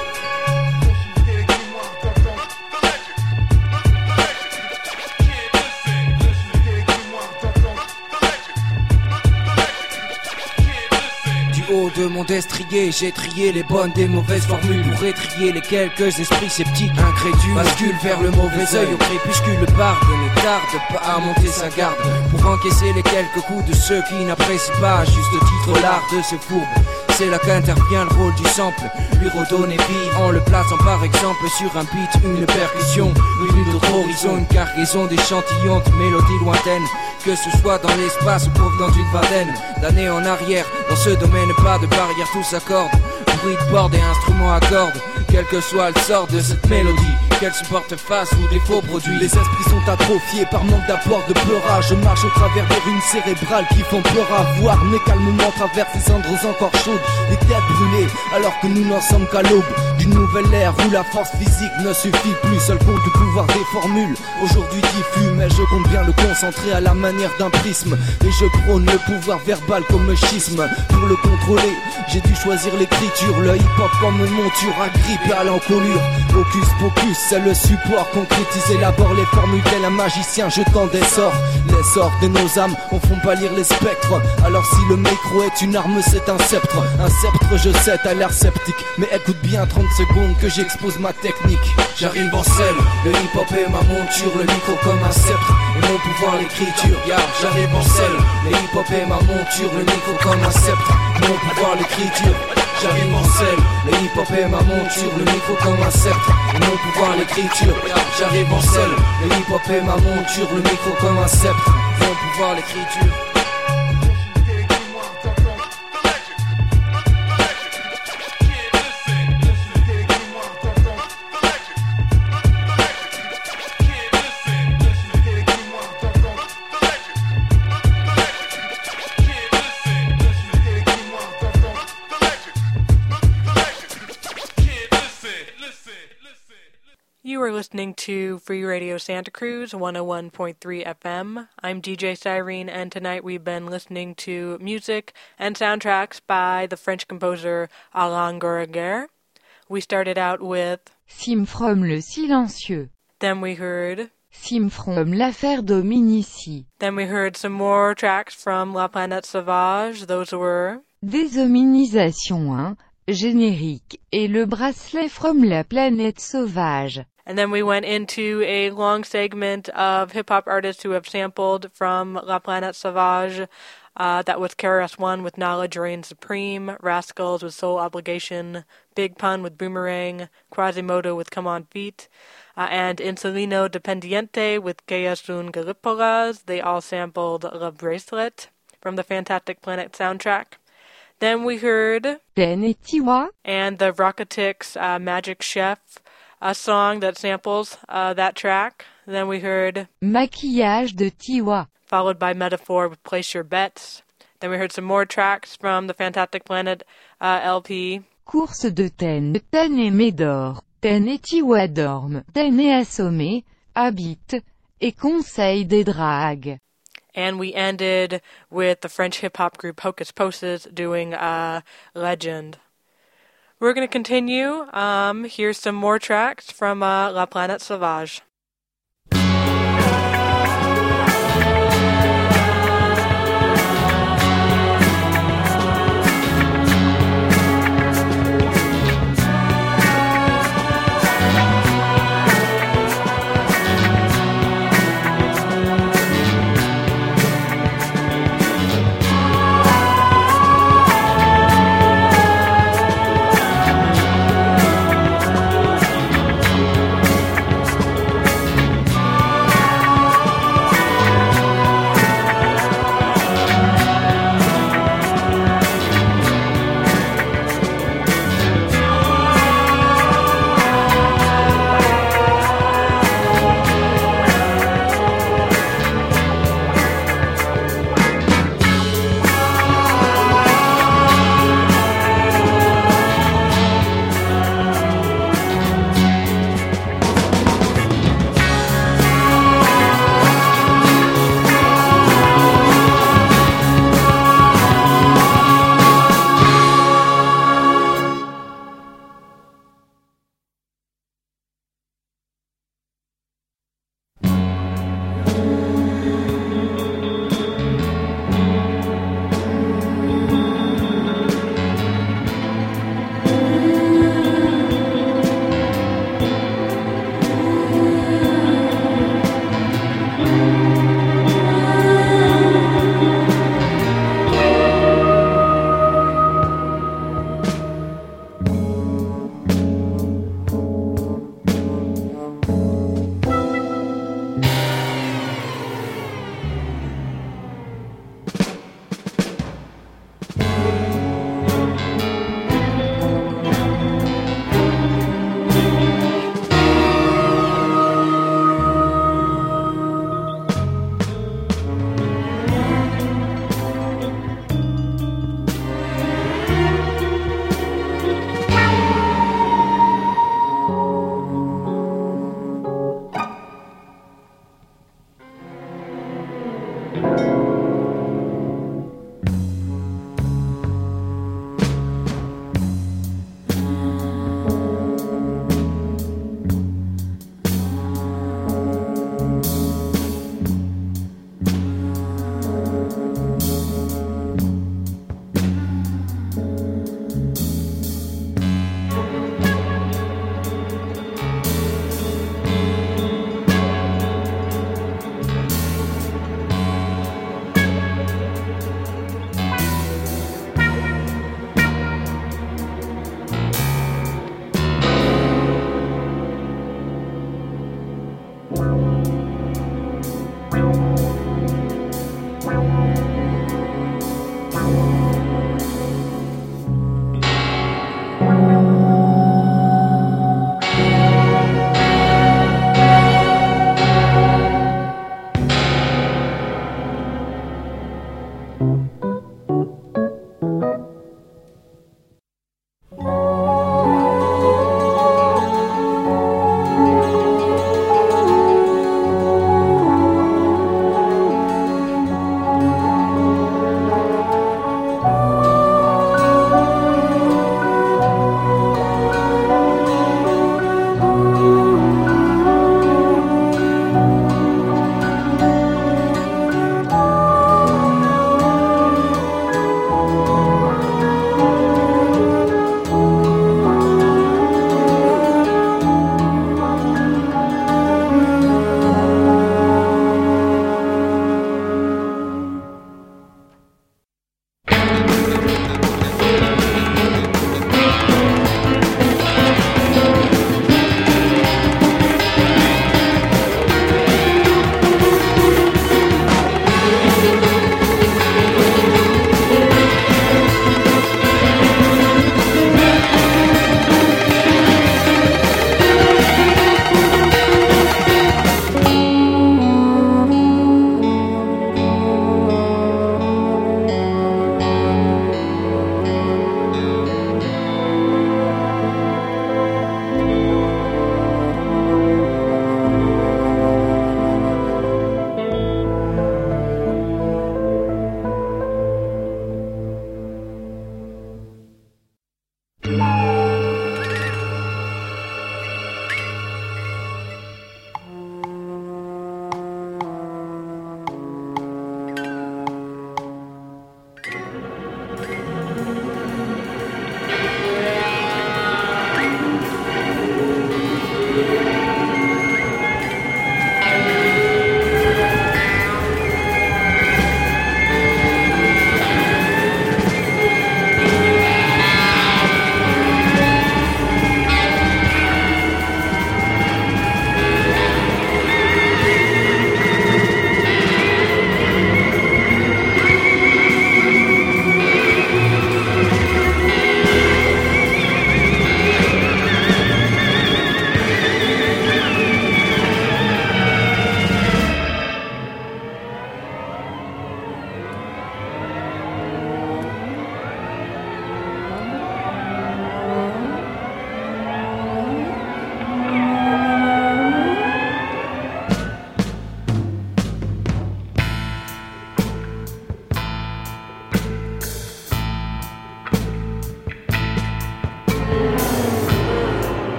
De mon destrier, j'ai trié les bonnes des mauvaises formules pour étrier les quelques esprits sceptiques incrédules. Bascule vers le mauvais œil au crépuscule, le barde ne tarde pas à monter sa garde pour encaisser les quelques coups de ceux qui n'apprécient pas à juste titre l'art de ce fourbe. C'est là qu'intervient le rôle du sample, lui redonner vie en le plaçant par exemple sur un beat, une percussion, une autre horizon, une cargaison d'échantillons de mélodies lointaines. Que ce soit dans l'espace ou provenant d'une vingtaine d'années en arrière, dans ce domaine pas de barrière, tout s'accorde. Bruit de bord et instruments à cordes, quel que soit le sort de cette mélodie, qu'elle supporte face ou défaut produit. Les esprits sont atrophiés par manque d'apport de pleurage. Je marche au travers des ruines cérébrales qui font peur à voir, mais calmement traverse les cendres encore chaudes, les têtes brûlées, alors que nous n'en sommes qu'à l'aube d'une nouvelle ère où la force physique ne suffit plus. Seul compte du pouvoir des formules, aujourd'hui diffus, mais je compte bien le concentrer à la manière d'un prisme. Et je prône le pouvoir verbal comme schisme. Pour le contrôler, j'ai dû choisir l'écriture, le hip-hop comme monture agrippée à l'encolure. Hocus pocus, c'est le support, concrétiser l'abord les formules tel un magicien jetant des sorts. Les sorts de nos âmes en font pâlir les spectres. Alors si le micro est une arme, c'est un sceptre. Un sceptre, je sais, t'as l'air sceptique, mais écoute bien 30 secondes que j'expose ma technique. J'arrive en selle, le hip-hop est ma monture, le micro comme un sceptre, et mon pouvoir l'écriture. J'arrive en selle, le hip-hop est ma monture, le micro comme un sceptre, mon pouvoir l'écriture. J'arrive en selle, le hip-hop est ma monture, le micro comme un sceptre, et mon pouvoir l'écriture. J'arrive en selle, le hip-hop est ma monture, le micro comme un sceptre, mon pouvoir l'écriture. You are listening to Free Radio Santa Cruz 101.3 FM. I'm DJ Cyrene, and tonight we've been listening to music and soundtracks by the French composer Alain Goraguer. We started out with Sim from Le Silencieux. Then we heard Sim from L'Affaire Dominici. Then we heard some more tracks from La Planète Sauvage. Those were Déshominisation 1, générique, et Le Bracelet from La Planète Sauvage. And then we went into a long segment of hip-hop artists who have sampled from La Planète Sauvage. That was KRS-One with Knowledge Reigns Supreme, Rascals with Soul Obligation, Big Pun with Boomerang, Quasimodo with Come On Beat, and Insulino Dependiente with Que Son Galipolas. They all sampled Le Bracelet from the Fantastic Planet soundtrack. Then we heard Ten et Tiwa and the Rocketics Magic Chef, a song that samples that track. Then we heard Maquillage de Tiwa, followed by Metaphor with Place Your Bets. Then we heard some more tracks from the Fantastic Planet LP. Course de Ten et Médor, Ten et Tiwa dorment, Ten et assommé, habite, et conseil des dragues. And we ended with the French hip-hop group Hocus Pocus doing Legend. We're going to continue. Here's some more tracks from La Planète Sauvage.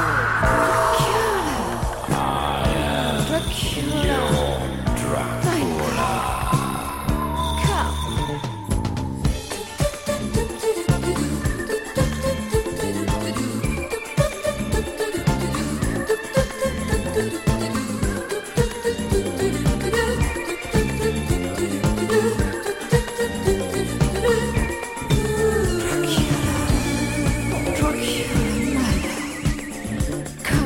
Come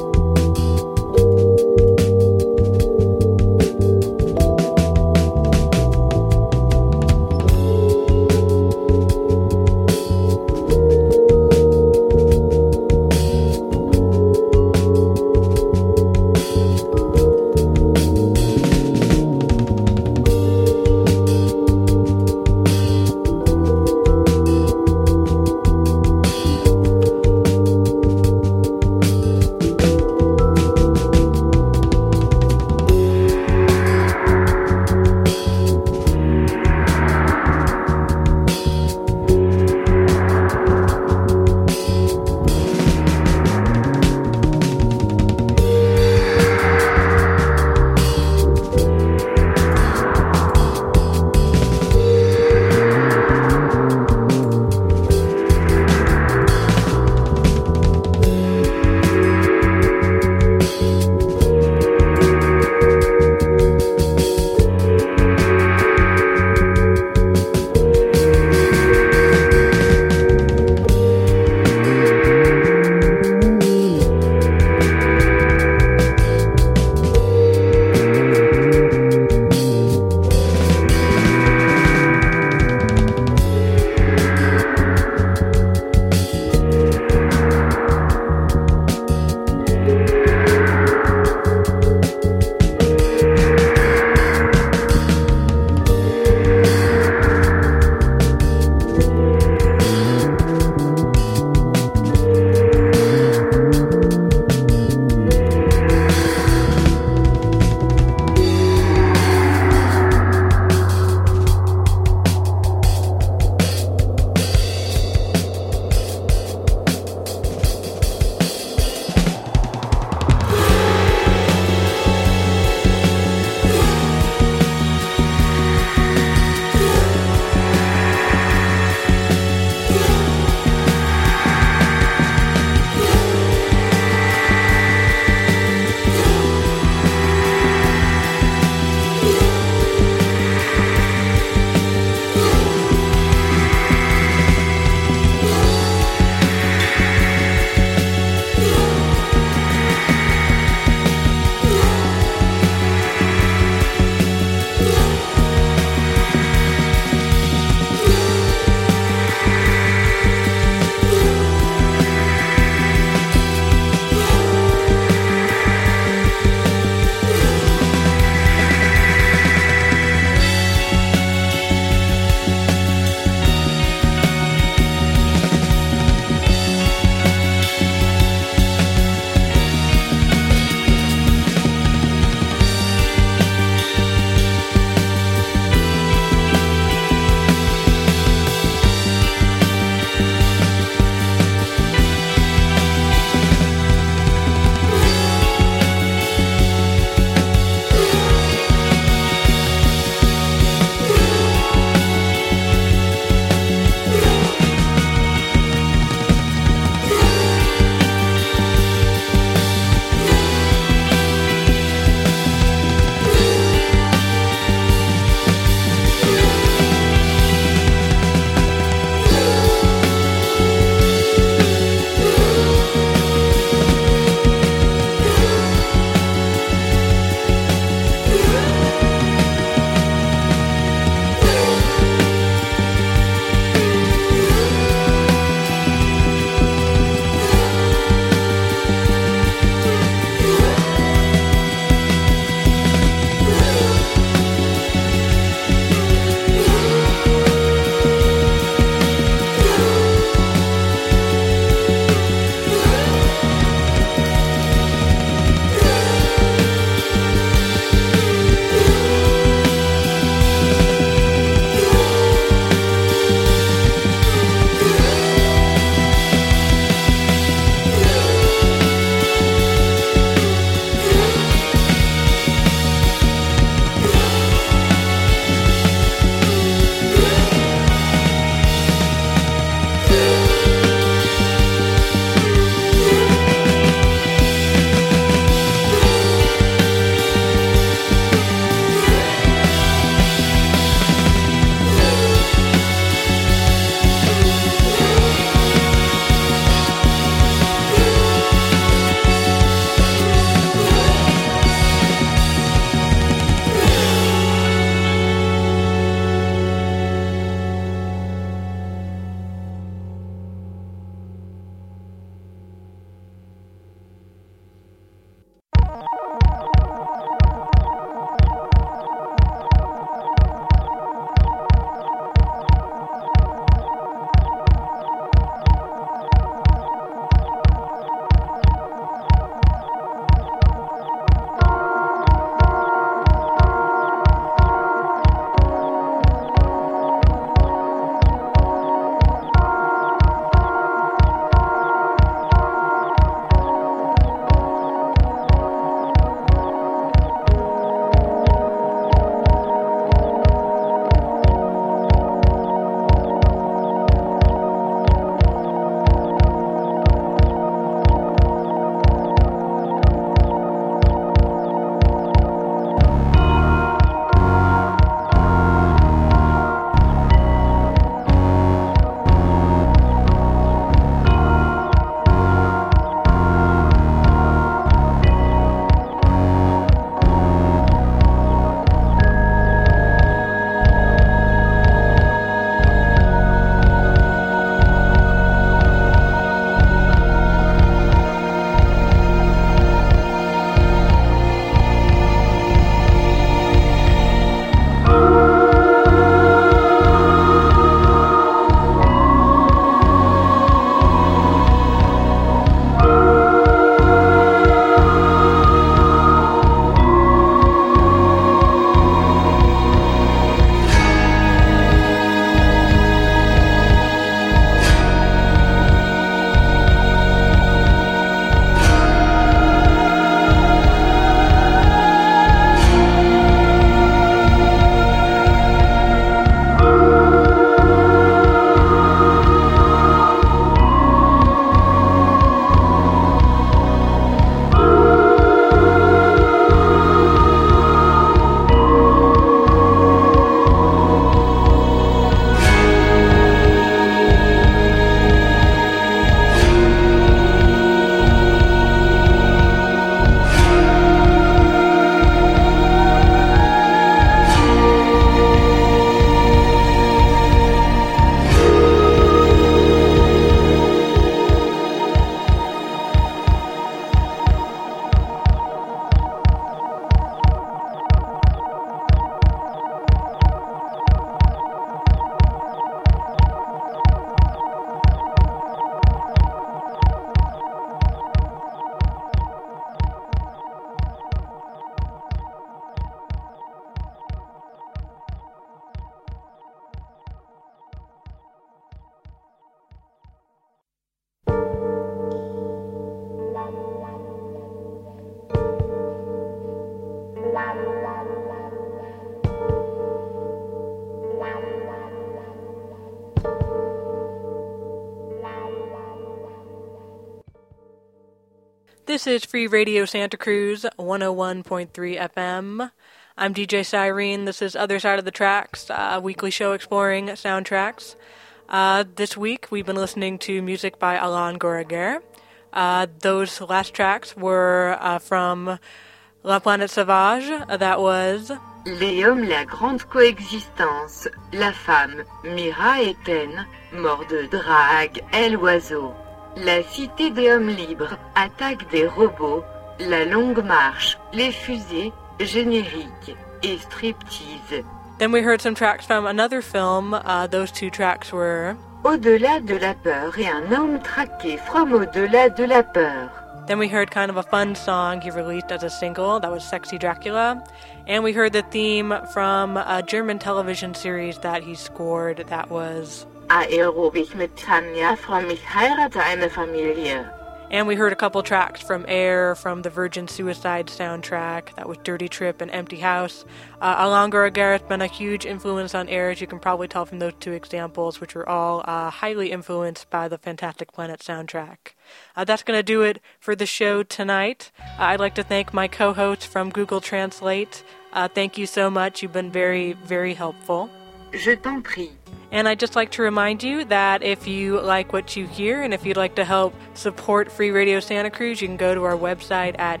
This is Free Radio Santa Cruz, 101.3 FM. I'm DJ Cyrene. This is Other Side of the Tracks, a weekly show exploring soundtracks. This week, we've been listening to music by Alain Goraguer. Those last tracks were from La Planète Sauvage. That was Les hommes, la grande coexistence. La femme, Mira Eten, mort de drague, elle l'oiseau. La cité des hommes libres, attaque des robots, la longue marche, les fusées, générique et striptease. Then we heard some tracks from another film. Those two tracks were Au-delà de la peur et un homme traqué from Au-delà de la peur. Then we heard kind of a fun song he released as a single. That was Sexy Dracula. And we heard the theme from a German television series that he scored. That was Aerobik mit Tanja from Ich heirate eine Familie. And we heard a couple tracks from Air, from the Virgin Suicide soundtrack. That was Dirty Trip and Empty House. Alain Goraguer has been a huge influence on Air, as you can probably tell from those two examples, which were all highly influenced by the Fantastic Planet soundtrack. That's going to do it for the show tonight. I'd like to thank my co-hosts from Google Translate. Thank you so much. You've been very, very helpful. Je t'en prie. And I'd just like to remind you that if you like what you hear and if you'd like to help support Free Radio Santa Cruz, you can go to our website at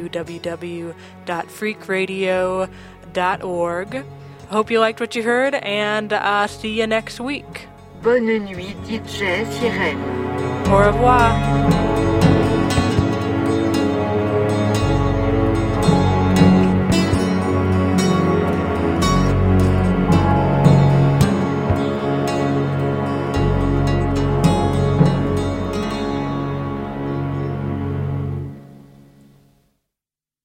www.freakradio.org. I hope you liked what you heard, and see you next week. Bonne nuit, DJ Sirène. Au revoir.